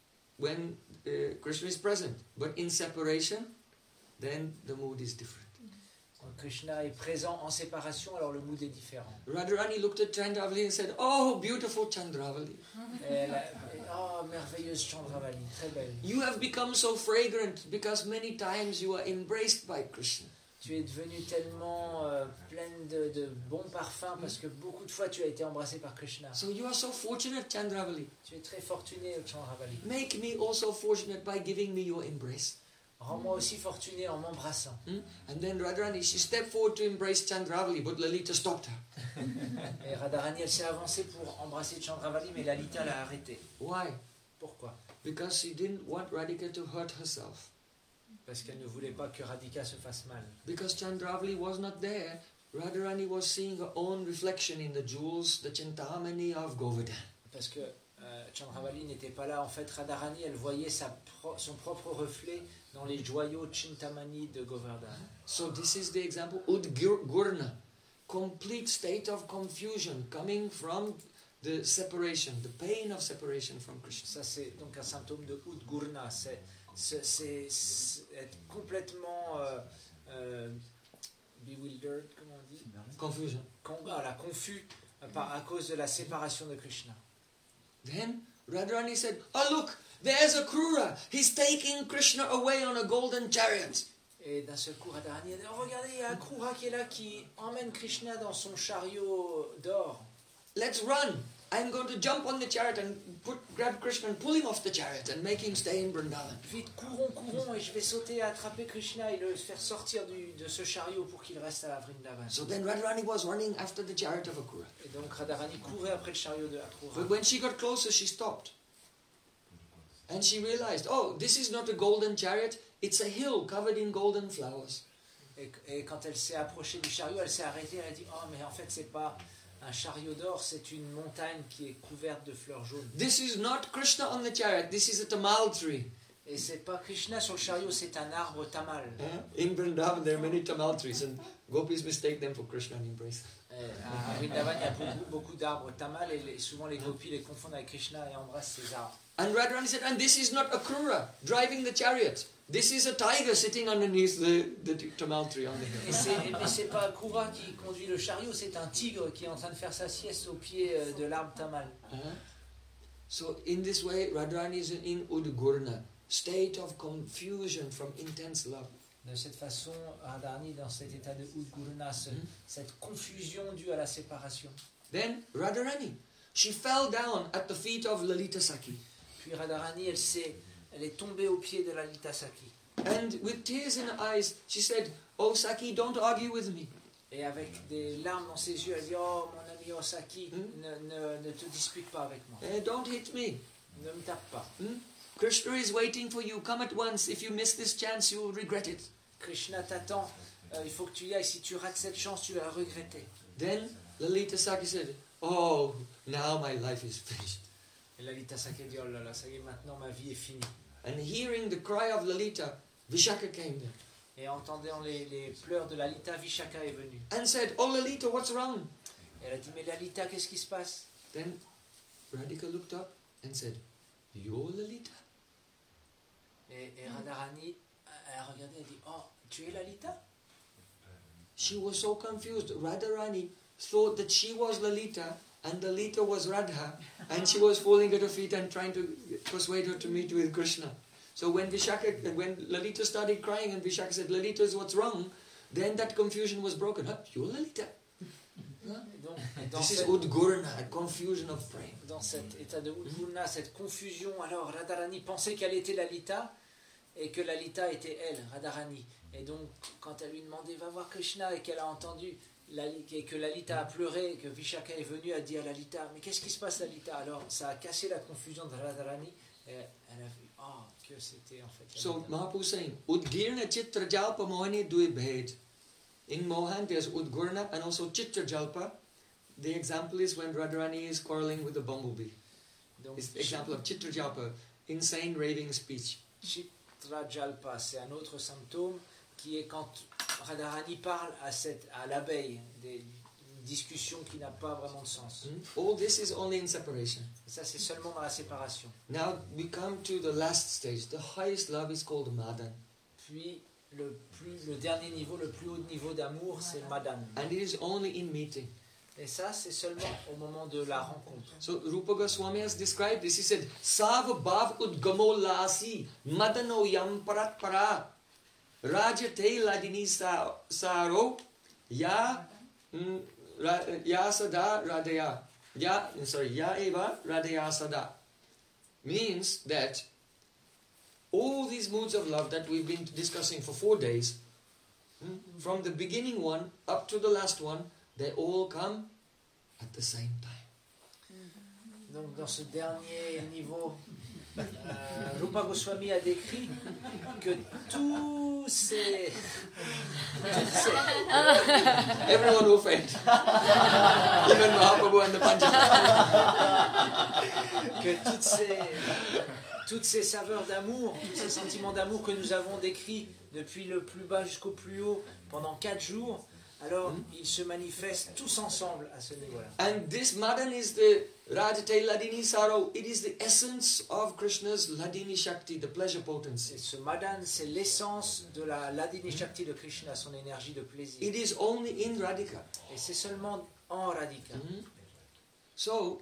When uh, Krishna is present, but in separation, then the mood is different. Quand Krishna est présent en séparation, alors le mood est différent. Radharani looked at Chandravali and said, oh, beautiful Chandravali. Et elle a- et- oh, merveilleuse Chandravali, très belle. You have become so fragrant because many times you are embraced by Krishna. Tu es devenue tellement euh, pleine de, de bons parfums parce que beaucoup de fois tu as été embrassée par Krishna. So you are so fortunate, Chandravali. Tu es très fortunée, Chandravali. Make me also fortunate by giving me your embrace. Rends-moi aussi fortunée en m'embrassant. Hmm? And then Radharani, she stepped forward to embrace Chandravali, but Lalita stopped her. Et Radharani, elle s'est avancée pour embrasser Chandravali, mais Lalita l'a arrêtée. Why? Pourquoi? Because she didn't want Radhika to hurt herself. Parce qu'elle ne voulait pas que Radhika se fasse mal. Because Chandravali was not there, Radharani was seeing her own reflection in the jewels, the Chintamani of Govardhan. Parce que euh, Chandravali n'était pas là. En fait, Radharani, elle voyait sa pro- son propre reflet dans les joyaux Chintamani de Govardhan. So this is the example, Udgurna, complete state of confusion coming from the separation, the pain of separation from Krishna. Ça, c'est donc un symptôme de Udgurna. C'est, c'est, c'est- c'est être complètement euh, euh, bewildered, comment on dit, Confusion. Con- voilà, confus euh, par, à cause de la séparation de Krishna. Then Radharani said, oh look, there's a Krura. He's taking Krishna away on a golden chariot. Et d'un seul coup, Radharani a dit, oh, regardez, il y a Akrura qui est là, qui emmène Krishna dans son chariot d'or. Let's run. I'm going to jump on the chariot and put, grab Krishna and pull him off the chariot and make him stay in Vrindavan. Vite, courons, courons, et je vais sauter et attraper Krishna et le faire sortir du, de ce chariot pour qu'il reste à Vrindavan. So then Radharani was running after the chariot of Akrura. Et donc Radharani courait après le chariot de Akrura. But when she got closer, she stopped. And she realized, oh, this is not a golden chariot, it's a hill covered in golden flowers. Et, et quand elle s'est approchée du chariot, elle s'est arrêtée, elle a dit, oh, mais en fait, c'est pas un chariot d'or, c'est une montagne qui est couverte de fleurs jaunes. This is not Krishna on the chariot, this is a tamal tree. Et c'est pas Krishna sur le chariot, c'est un arbre tamal. In Vrindavan, there are many tamal trees, and gopis mistake them for Krishna and embrace them. Et à Vrindavan, il y a beaucoup, beaucoup d'arbres tamal, et les- souvent les gopis les confondent avec Krishna et embrassent ces arbres. And Radharani said, and this is not Akrura driving the chariot. This is a tiger sitting underneath the, the tamal tree on the hill. Et c'est, mais c'est pas Akrura qui conduit le chariot, c'est un tigre qui est en train de faire sa sieste au pied euh, de l'arbre tamal. Uh-huh. So in this way, Radharani is in Udgurna, state of confusion from intense love. De cette façon, Radharani dans cet état de Udgurna, ce- Mhm. cette confusion due à la séparation. Then Radharani, she fell down at the feet of Lalita Saki. Puis Radharani, elle, s'est, elle est tombée aux pieds de Lalita Saki. And with tears in her eyes, she said, oh Saki, don't argue with me. Et avec des larmes dans ses yeux, elle dit, oh mon ami oh, Saki, Mhm. ne, ne, ne te dispute pas avec moi. Eh, don't hit me. Ne me tape pas. Hmm? Krishna is waiting for you. Come at once. If you miss this chance, you will regret it. Krishna t'attend, euh, il faut que tu y ailles. Si tu rates cette chance, tu vas la regretter. Then Lalita Sakhi said, oh, now my life is finished. Et Lalita Sakhi dit, oh là là, ça y est, maintenant ma vie est finie. And hearing the cry of Lalita, Vishaka came there Et entendant les, les pleurs de Lalita, Vishaka est venu. and said, oh Lalita, what's wrong? Et elle a dit, mais Lalita, qu'est-ce qui se passe? Then Radhika looked up and said, you're Lalita? Et, et Radharani, elle a regardé, elle a dit, oh, tu es Lalita? She was so confused. Radharani thought that she was Lalita and Lalita was Radha, and she was falling at her feet and trying to persuade her to meet with Krishna. So when Vishaka, when Lalita started crying and Vishaka said, Lalita is what's wrong, then that confusion was broken. Huh? You're Lalita? Huh? Et donc, dans, This is cette, Udgurna, a confusion of brain. dans cet état de Udgurna, cette confusion, alors Radharani pensait qu'elle était Lalita et que Lalita était elle, Radharani. Et donc, quand elle lui demandait, va voir Krishna, et qu'elle a entendu, et que Lalita a pleuré, que Vishaka est venu, a dit à Lalita, mais qu'est-ce qui se passe Lalita? Alors, ça a cassé la confusion de Radharani, et elle a vu, oh, que c'était en fait Lalita. So Mahaprabhu saying, Udgirna Chitra Jalpa Mohani Dui Bhed. In Mohan there's Udgurna and also Chitra Jalpa. The example is when Radharani is quarreling with the bumblebee. Donc, It's the example of Chitra Jalpa, insane raving speech. Chitra Jalpa, c'est un autre symptôme qui est quand Radharani parle à, cette, à l'abeille, des discussions qui n'ont pas vraiment de sens. Hmm? All this is only in separation. Et ça, c'est seulement dans la séparation. Now we come to the last stage. The highest love is called Madan. Puis, le, plus, le dernier niveau, le plus haut niveau d'amour, c'est Madan. And it is only in meeting. Et ça, c'est seulement au moment de la rencontre. So Rupa Goswami has described this. He said, Sav Bhav Udgamo Lasi Madano Yam Parat Para Rajate Ladini Saro Ya mm, ra, Ya Sada Radaya Ya sorry Ya Eva Radaya Sada means that all these moods of love that we've been discussing for four days, mm, from the beginning one up to the last one, they all come at the same time. Donc, dans ce dernier niveau, euh, Rupa Goswami a décrit que tous ces... Toutes ces Everyone will faint. Even Mahaprabhu and the Panchatattva. que toutes ces, toutes ces saveurs d'amour, tous ces sentiments d'amour que nous avons décrits depuis le plus bas jusqu'au plus haut pendant quatre jours, alors mm. ils se manifestent tous ensemble à ce niveau-là. And this Madan is the Rajate Ladini Saro. It is the essence of Krishna's Ladini Shakti, the pleasure potency. Et ce Madan, c'est l'essence de la Ladini Shakti de Krishna, son énergie de plaisir. It is only in Radhika. Et c'est seulement en Radhika. Mm-hmm. So,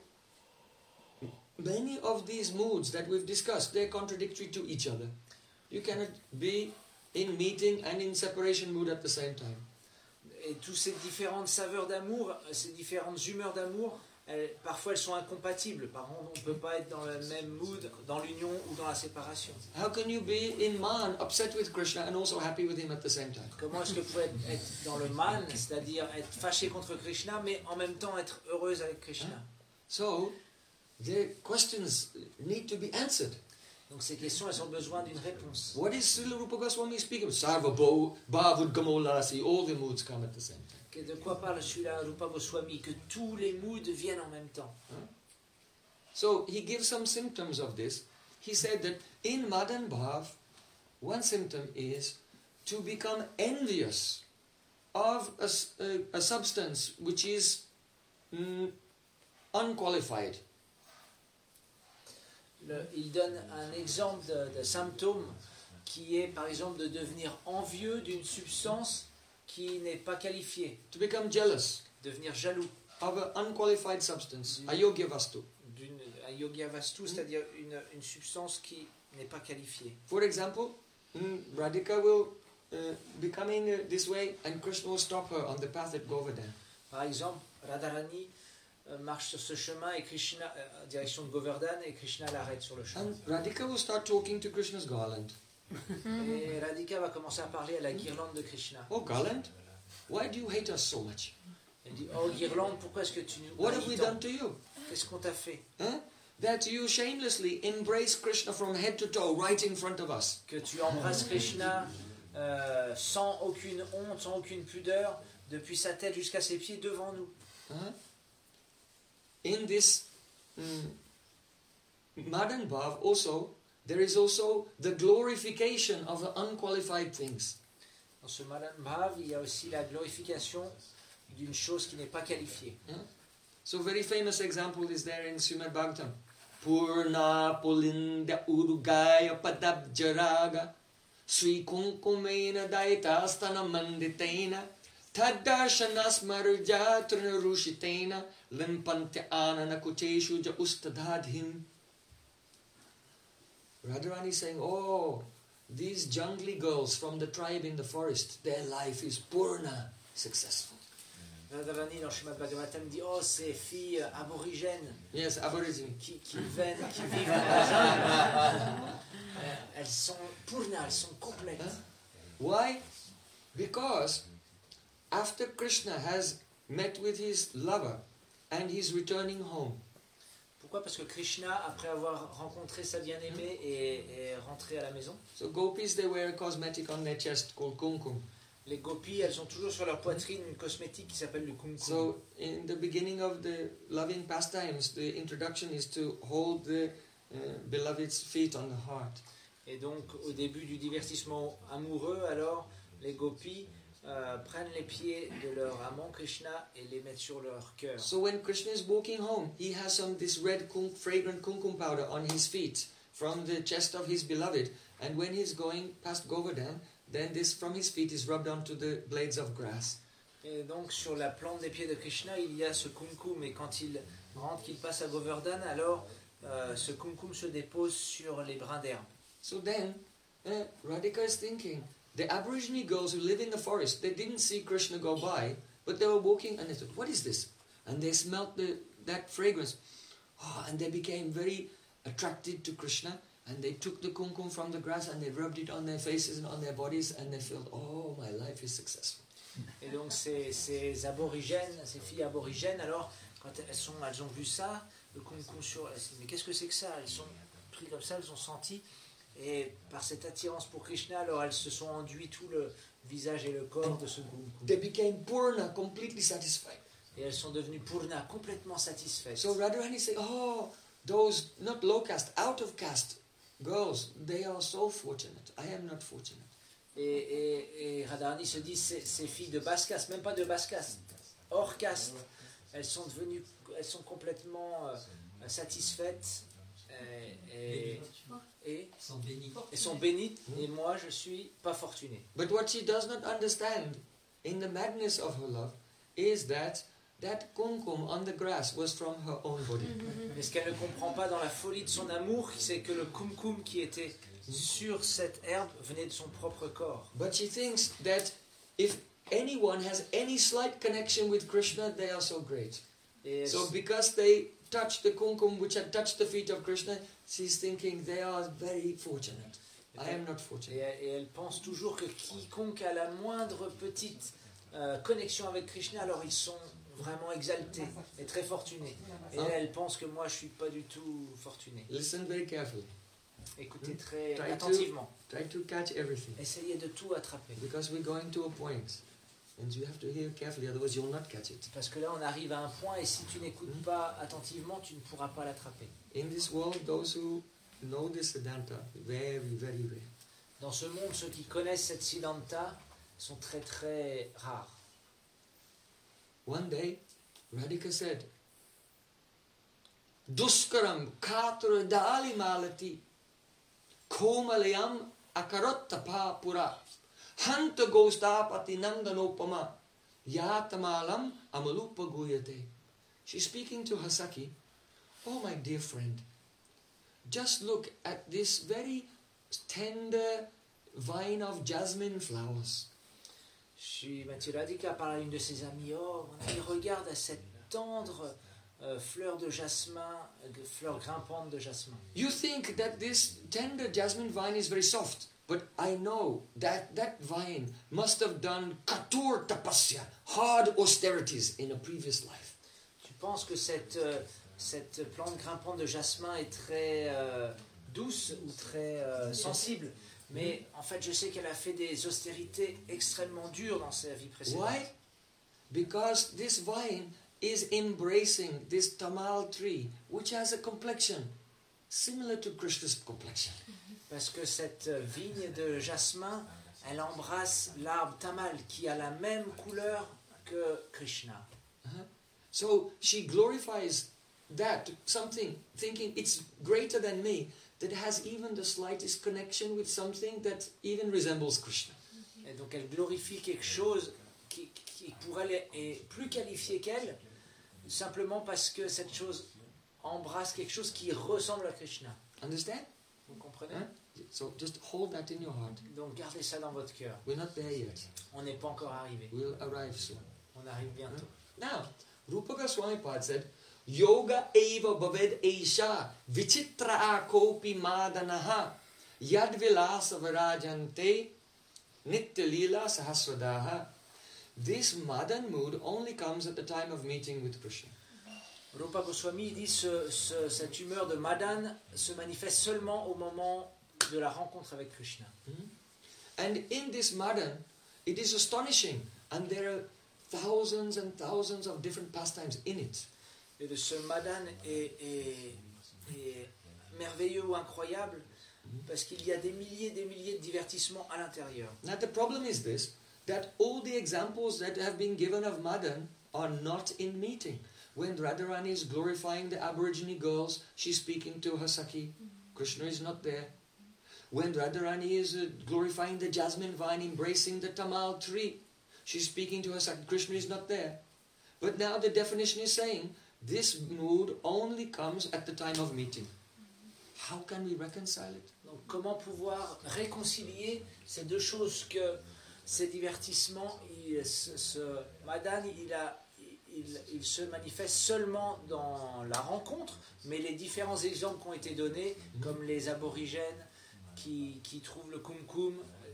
many of these moods that we've discussed, they're contradictory to each other. You cannot be in meeting and in separation mood at the same time. Et toutes ces différentes saveurs d'amour, ces différentes humeurs d'amour, elles, parfois elles sont incompatibles. Par contre, on ne peut pas être dans le même mood, dans l'union ou dans la séparation. How can you be in man, upset with Krishna, and also happy with him at the same time? Comment est-ce que vous pouvez être, être dans le man, c'est-à-dire être fâché contre Krishna, mais en même temps être heureuse avec Krishna? So, the questions need to be answered. Donc ces questions, elles ont besoin d'une réponse. What is Srila Rupa Goswami speaking of? Sarva Bhavudgamolasi, all the moods come at the same time. De quoi parle celui-là, Rupa Goswami? Que tous les moods viennent en même temps. Huh? So he gives some symptoms of this. He said that in Madan Bhav, one symptom is to become envious of a, a, a substance which is mm, unqualified. Le, il donne un exemple de, de symptôme qui est par exemple de devenir envieux d'une substance qui n'est pas qualifiée. To become jealous. Devenir jaloux. Of an unqualified substance, ayogya vastu. D'une ayogya vastu, mm. c'est-à-dire une, une substance qui n'est pas qualifiée. For example, mm, Radhika will uh, be coming uh, this way and Krishna will stop her on the path at Govardhan. Par exemple, Radharani marche sur ce chemin et Krishna euh, en direction de Govardhan et Krishna l'arrête sur le chemin. And Radhika will start talking to Krishna's garland. Et Radhika va commencer à parler à la guirlande de Krishna. Oh garland, why do you hate us so much? Elle dit, oh guirlande, pourquoi est-ce que tu nous What have we done to you? Qu'est-ce qu'on t'a fait? Huh? that you shamelessly embrace Krishna from head to toe right in front of us. Que tu embrasses Krishna euh, sans aucune honte, sans aucune pudeur, depuis sa tête jusqu'à ses pieds devant nous. Huh? In this um, Madan Bhav also, there is also the glorification of the unqualified things. Dans ce Madan Bhav, il y a aussi la glorification d'une chose qui n'est pas qualifiée. Huh? So very famous example is there in Srimad Bhagavatam. Purna Pulinda Urugaya Padabjaraga Sri Kunkumena Daitastana Manditena Tadarshanas Marja Trinarushitena Limpante Anana Kuteshu Ja Ustadadhim. Radharani is saying, oh, these jungly girls from the tribe in the forest, their life is Purna, successful. Radharani dans Srimad Bhagavatam dit, oh, ces filles aborigènes Yes, Aborigine. qui, qui, viennent, qui vivent dans la jungle, euh, elles sont purna, elles sont complètes. Huh? Why? Because after Krishna has met with his lover and he's returning home, Pourquoi? Parce que Krishna, après avoir rencontré sa bien-aimée, est, est rentré à la maison. so gopis, they wear a cosmetic on their chest called kumkum. Les gopis, elles ont toujours sur leur poitrine une cosmétique qui s'appelle le kumkum. So in the beginning of the loving pastimes, the introduction is to hold the uh, beloved's feet on the heart. Et donc, au début du divertissement amoureux, alors, les gopis euh, prennent les pieds de leur amant Krishna et les mettent sur leur cœur. So when Krishna is walking home, he has some this red kum, fragrant kumkum powder on his feet from the chest of his beloved. And when he's going past Govardhan, then this from his feet is rubbed onto the blades of grass. Et donc, sur la plante des pieds de Krishna, il y a ce kumkum. Et quand il rentre, qu'il passe à Govardhan, alors euh, ce kumkum se dépose sur les brins d'herbe. So then, uh, Radhika is thinking, the Aborigine girls who live in the forest, they didn't see Krishna go by, but they were walking and they thought, what is this? And they smelt the, that fragrance. Oh, and they became very attracted to Krishna. And they took the kumkum from the grass and they rubbed it on their faces and on their bodies and they felt, oh, my life is successful. Et donc, ces, ces aborigènes, ces filles aborigènes, alors, quand elles, sont, elles ont vu ça, le kumkum sur... Elles se disent, mais qu'est-ce que c'est que ça? Elles sont pris comme ça, elles ont senti. Et par cette attirance pour Krishna, alors elles se sont enduit tout le visage et le corps de ce kumkum. They became purna, completely satisfied. Et elles sont devenues purna, complètement satisfaites. So Radharani said, oh, those not low caste, out of caste girls, they are so fortunate. I am not fortunate. Et, et, et Radharani se dit, ces, ces filles de basse caste, même pas de basse caste, hors caste, elles sont devenues, elles sont complètement euh, satisfaites euh, et, et, Ils sont bénis. et sont bénites. Et moi, je suis pas fortuné. But what she does not understand in the madness of her love is that that kumkum on the grass was from her own body. Mais ce qu'elle ne comprend pas dans la folie de son amour, c'est que le kumkum qui était sur cette herbe venait de son propre corps. But she thinks that if anyone has any slight connection with Krishna, they are so great. Et elle, So because they touched the kumkum which had touched the feet of Krishna, she's thinking they are very fortunate. I am not et fortunate. elle- et elle pense toujours que quiconque a la moindre petite euh, connexion avec Krishna, alors ils sont vraiment exaltés et très fortunés. Et elle, elle pense que moi, je suis pas du tout fortuné. Listen very carefully. Écoutez très Try to- attentivement. Try to catch everything. Essayez de tout attraper. Because we're going to a point. And you have to hear carefully, otherwise you'll not catch it. Parce que là, on arrive à un point et si tu n'écoutes pas attentivement, tu ne pourras pas l'attraper. In this world, those who know this Siddhanta, very, very rare. Dans ce monde, ceux qui connaissent cette Siddhanta sont très très rares. One day, Radhika said, Duskaram katra dali malati komalayam akarotta pura hanta gostapati nandanopama yatamalam amalupa guyate. She's speaking to her Saki. Oh, my dear friend, just look at this very tender vine of jasmine flowers. Shri Mathieu Radhika parle à une de ses amies. Oh, mon ami, regarde à cette tendre euh, fleur de jasmin, euh, fleur grimpante de jasmin. You think that this tender jasmine vine is very soft, but I know that that vine must have done katur tapasya, hard austerities in a previous life. Tu penses que cette, euh, cette plante grimpante de jasmin est très euh, douce ou très euh, sensible. Mais en fait, je sais qu'elle a fait des austérités extrêmement dures dans sa vie précédente. Why? Because this vine is embracing this tamal tree, which has a complexion similar to Krishna's complexion. Parce que cette vigne de jasmin, elle embrasse l'arbre tamal qui a la même couleur que Krishna. Uh-huh. So she glorifies that, something, thinking it's greater than me, that has even the slightest connection with something that even resembles Krishna. Et donc elle glorifie quelque chose qui, qui pour elle est, est plus qualifié qu'elle, simplement parce que cette chose embrasse quelque chose qui ressemble à Krishna. Understand? Vous comprenez? Huh? So just hold that in your heart. Donc gardez ça dans votre cœur. We're not there yet. On n'est pas encore arrivé. We'll arrive soon. On arrive bientôt. Now, Rupa Goswami Pad said, Yoga eva bhaved eisha vichitra kopi madanaha yad vilasa varajante nitya lila sahasradaha. This madan mood only comes at the time of meeting with Krishna. Rupa Goswami dit ce, ce, cette humeur de Madan se manifeste seulement au moment de la rencontre avec Krishna. Mm-hmm. And in this madan, it is astonishing, and there are thousands and thousands of different pastimes in it. Et de ce Madan est, est, est merveilleux ou incroyable parce qu'il y a des milliers et des milliers de divertissements à l'intérieur. Now the problem is this, that all the examples that have been given of Madan are not in meeting. When Radharani is glorifying the Aborigine girls, she's speaking to her Sakhi. Krishna is not there. When Radharani is uh, glorifying the jasmine vine, embracing the tamal tree, she's speaking to her Sakhi. Krishna is not there. But now the definition is saying, this mood only comes at the time of meeting. How can we reconcile it? Donc comment pouvoir réconcilier ces deux choses que ces divertissements, il, ce, ce Madan, il a Il, il se manifeste seulement dans la rencontre, mais les différents exemples qui ont été donnés, mm-hmm. comme les aborigènes qui, qui trouvent le kumkum,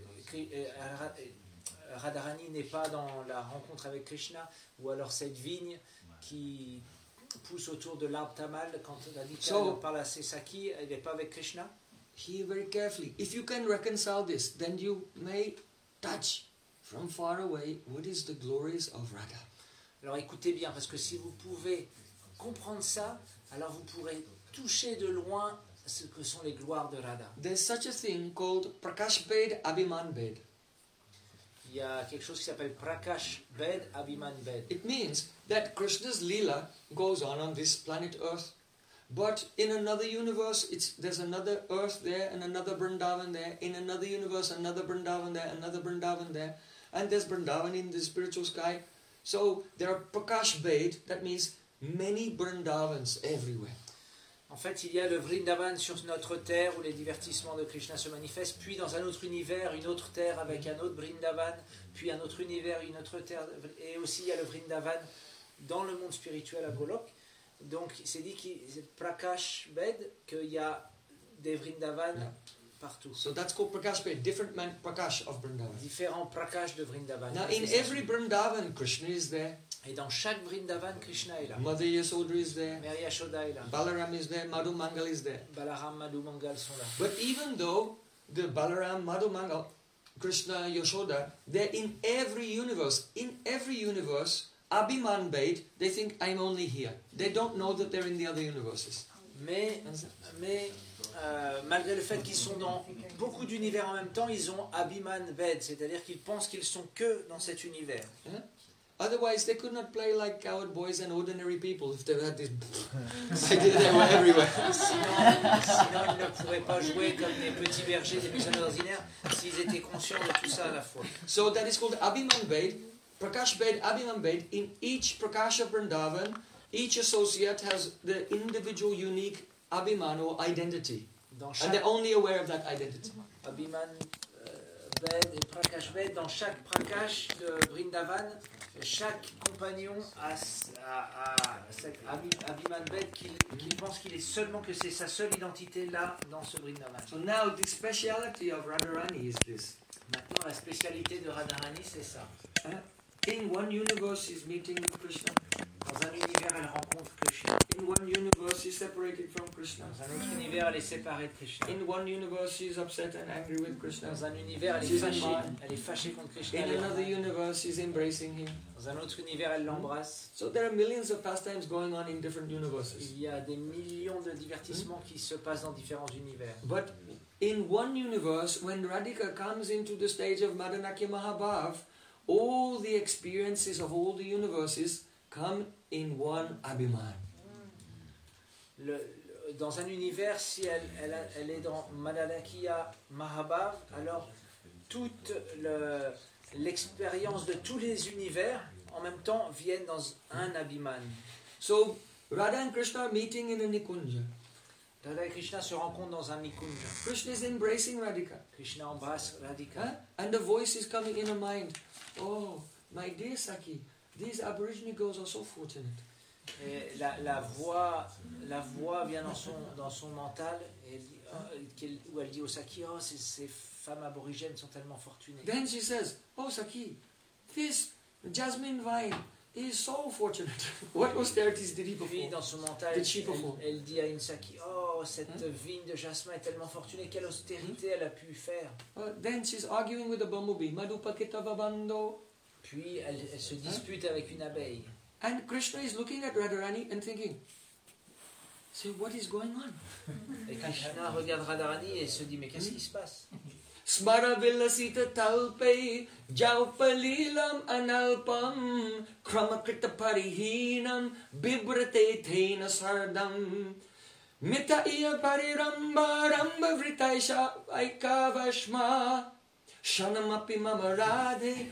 Radharani n'est pas dans la rencontre avec Krishna, ou alors cette vigne qui pousse autour de l'arbre tamal, quand Radhika so, parle à ses Sakhi, elle n'est pas avec Krishna. Hear very carefully. If you can reconcile this, then you may touch from far away what is the glories of Radha. Alors écoutez bien, parce que si vous pouvez comprendre ça, alors vous pourrez toucher de loin ce que sont les gloires de Radha. There's such a thing called Prakash Bed, Abhiman Bed. Il y a quelque chose qui s'appelle Prakash Bed, Abhiman Bed. It means that Krishna's Leela goes on on this planet Earth, but in another universe, it's there's another Earth there and another Vrindavan there. In another universe, another Vrindavan there, another Vrindavan there, and there's Vrindavan in the spiritual sky. So there are Prakash Bed, that means many Vrindavans everywhere. En fait, il y a le Vrindavan sur notre terre où les divertissements de Krishna se manifestent, puis dans un autre univers, une autre terre avec un autre Vrindavan, puis un autre univers, une autre terre, et aussi il y a le Vrindavan dans le monde spirituel à Golok. Donc c'est dit qu'il c'est Prakash Bed, qu'il y a des Vrindavan yeah. partout. So that's called Prakash Bed, different man Prakash of Vrindavan. Différents Prakash de Vrindavan. Now in every Vrindavan, Krishna is there. Et dans chaque Vrindavan, Krishna est là. Mother Yashoda is there. Mère Yashoda est là. Balaram is there. Madhu Mangal is there. Balaram, Madhu Mangal sont là. But even though the Balaram, Madhu Mangal, Krishna, Yashoda, they're in every universe. In every universe, Abhiman Bed, they think I'm only here. They don't know that they're in the other universes. Mais, mais euh, malgré le fait qu'ils sont dans beaucoup d'univers en même temps, ils ont Abhiman Bed, c'est-à-dire qu'ils pensent qu'ils sont que dans cet univers. Huh? Otherwise, they could not play like coward boys and ordinary people if they had this idea they were everywhere. Sinon, sinon, ils ne pourraient pas jouer comme des petits bergers, des personnes ordinaires, s'ils étaient conscients de tout ça à la fois. So that is called Abhiman Bed, Prakash Bed, Abhiman Bed. In each Prakash of Vrindavan, each associate has the individual unique Abhiman or identity. Chaque... And they're only aware of that identity. Abhiman euh, Bed et Prakash Bed, dans chaque Prakash de Vrindavan, chaque compagnon a, a, a cet Abhiman Bed qu'il qu'il pense qu'il est seulement que c'est sa seule identité là dans ce Vrindavan. So now the speciality of Radharani is this. Maintenant la spécialité de Radharani c'est ça. Uh, in one universe is meeting with Krishna. Dans Dans un univers, elle rencontre Krishna. In one universe, she's separated from Krishna. Dans un autre univers, elle est séparée de Krishna. In one universe, she's upset and angry with Krishna. Dans un univers, elle est She's in fâchée. mind. Elle est fâchée contre Krishna. In elle est en another mal. universe, she's embracing him. Dans un autre univers, elle l'embrasse. So there are millions of pastimes going on in different universes. Il y a des millions de divertissements qui se passent dans différents univers. But in one universe, when Radhika comes into the stage of Madanakya Mahabhav, all the experiences of all the universes come in one Abhiman. Le, le- dans un univers, si elle, elle, a- elle est dans Madanakya Mahabhav, alors toute le- l'expérience de tous les univers en même temps viennent dans un Abhiman. So Radha and Krishna are meeting in a Nikunja. Radha et Krishna se rencontrent dans un Nikunja. Krishna is embracing Radhika. Krishna embrasse Radhika. Huh? And the voice is coming in her mind. Oh, my dear Saki, these Aborigine girls are so fortunate. Et la, la, voix, la voix vient dans son, dans son mental et elle dit, oh, qu'elle- où elle dit au Saki, oh, ces, ces femmes aborigènes sont tellement fortunées. Then she says, oh Saki, this jasmine vine is so fortunate. What austerities did he Puis perform? dans son mental, Did elle, she perform? elle dit à une Saki, oh, cette vigne de jasmin est tellement fortunée, quelle austérité elle a pu faire. Uh, then she's arguing with the bumblebee. Madhupakita vabando. Puis elle, elle se dispute avec une abeille. And Krishna is looking at Radharani and thinking, so what is going on? Et Krishna regarde Radharani et se dit, mais qu'est-ce qui se passe? Smara vilasita talpe jalpalilam analpam kramakrita parihinam bibrate tena sardam mita iya pariramba ramba vritaisha aikavashma shanamapi mamarade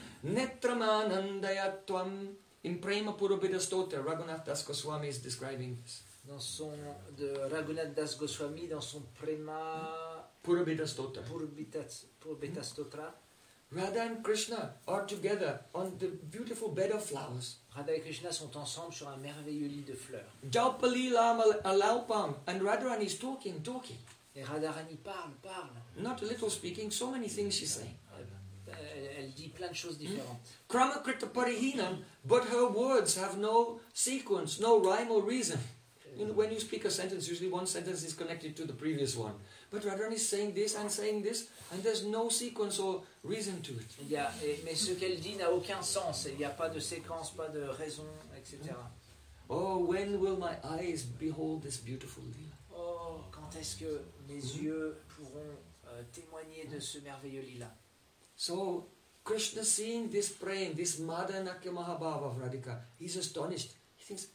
netramanandayatvam. In Prema Purabhida Stotra, Raghunath Das Goswami is describing this. Dans son, de Raghunath Das Goswami, dans son Prema Purabhida Stotra. Purabhita Stotra, Radha and Krishna are together on the beautiful bed of flowers. Radha et Krishna sont ensemble sur un merveilleux lit de fleurs. Jalpalila alalpam, and Radharani is talking, talking. Et Radharani parle, parle. Not a little speaking, so many things she's saying. Elle, elle dit plein de choses différentes. Kramakrita parihinam, but her words have no sequence, no rhyme or reason. You know, when you speak a sentence, usually one sentence is connected to the previous one. But Radharani is saying this and saying this, and there's no sequence or reason to it. Il y a, et- mais ce qu'elle dit n'a aucun sens. Il n'y a pas de séquence, pas de raison, et cetera. Oh, when will my eyes behold this beautiful lila? Oh, quand est-ce que mes yeux pourront euh, témoigner de ce merveilleux lit-là? So, Krishna seeing this praying, this Madanakya Mahabhava of Radhika, he's astonished. He thinks,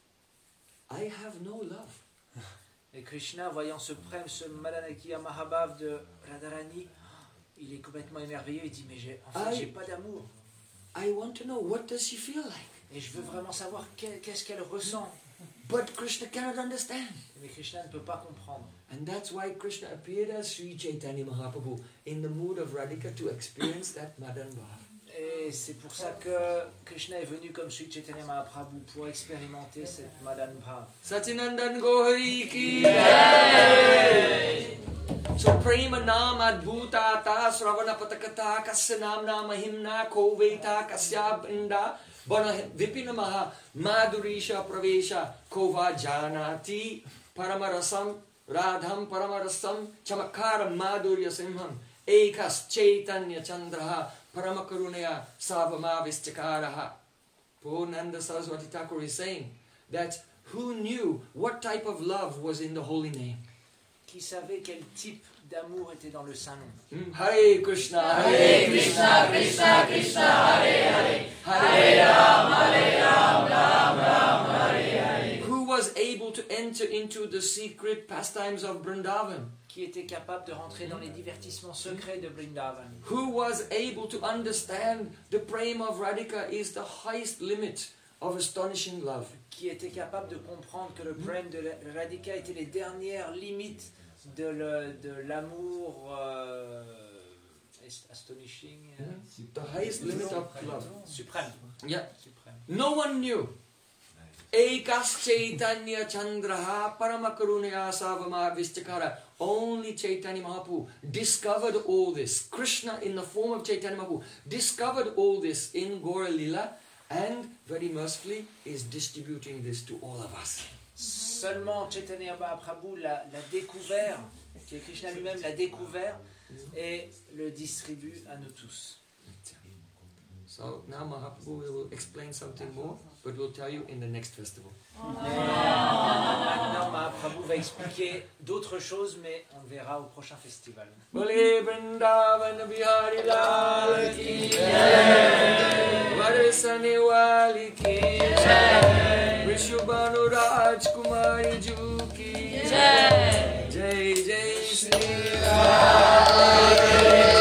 I have no love. Et Krishna, voyant ce prême, ce Madanakya Mahabhav de Radharani, il est complètement émerveillé. Il dit, mais j'ai, en fait, I- j'ai pas d'amour. I want to know, what does she feel like? Et je veux vraiment savoir quel- qu'est-ce qu'elle ressent. But Krishna cannot understand. Mais Krishna ne peut pas comprendre. And that's why Krishna appeared as Sri Chaitanya Mahaprabhu in the mood of Radhika to experience that Madan Bhav. Et c'est pour ça que Krishna est venu comme Sri Chaitanya Mahaprabhu pour expérimenter cette Madan Bhav. Satinandan Gauri ki jai. So prema nam adbhuta ta sravana patakata kasya namna mahimna ko veta kasya brinda bana vipina maha madurisha pravesha ko va janati paramarasam radham paramarasam chamakara madurya simham ekas chaitanya chandraha paramakarunaya savamavischakaraha. Purnanda Saraswati Thakur is saying that who knew what type of love was in the holy name? Qui savait quel type d'amour était dans le saint nom. Hmm, Hare Krishna, Hare Krishna, Krishna Krishna, Hare Hare, Hare Ram, Hare Ram, Ram Ram, Hare Hare. who was able to enter into the secret pastimes of Vrindavan? Qui était capable de rentrer dans les divertissements secrets de Vrindavan. Who was able to understand the prema of Radhika is the highest limit of astonishing love? Qui était capable de comprendre que le prême de Radhika était les dernières limites de, le, de l'amour euh, astonishing, euh, The highest limit of love. suprême. Yeah. suprême. No one knew. Ekas Chaitanya Chandraha Paramakarunaya Savama Vischakara. Only Chaitanya Mahaprabhu discovered all this. Krishna in the form of Chaitanya Mahaprabhu discovered all this in Gaura Lila, and very mercifully is distributing this to all of us. Seulement Chaitanya Mahaprabhu l'a, l'a découvert, que Krishna lui-même l'a découvert et le distribue à nous tous. So now Mahaprabhu will explain something more, but we'll tell you in the next festival. Maintenant Mahaprabhu va expliquer d'autres choses, mais on le verra au prochain festival. Bole Vrindavan Bihari Lal ki jai, Varsane Wali ki jai, Vishubhanu Rajkumari Ju ki jai, Jai Jai Shri Radhe.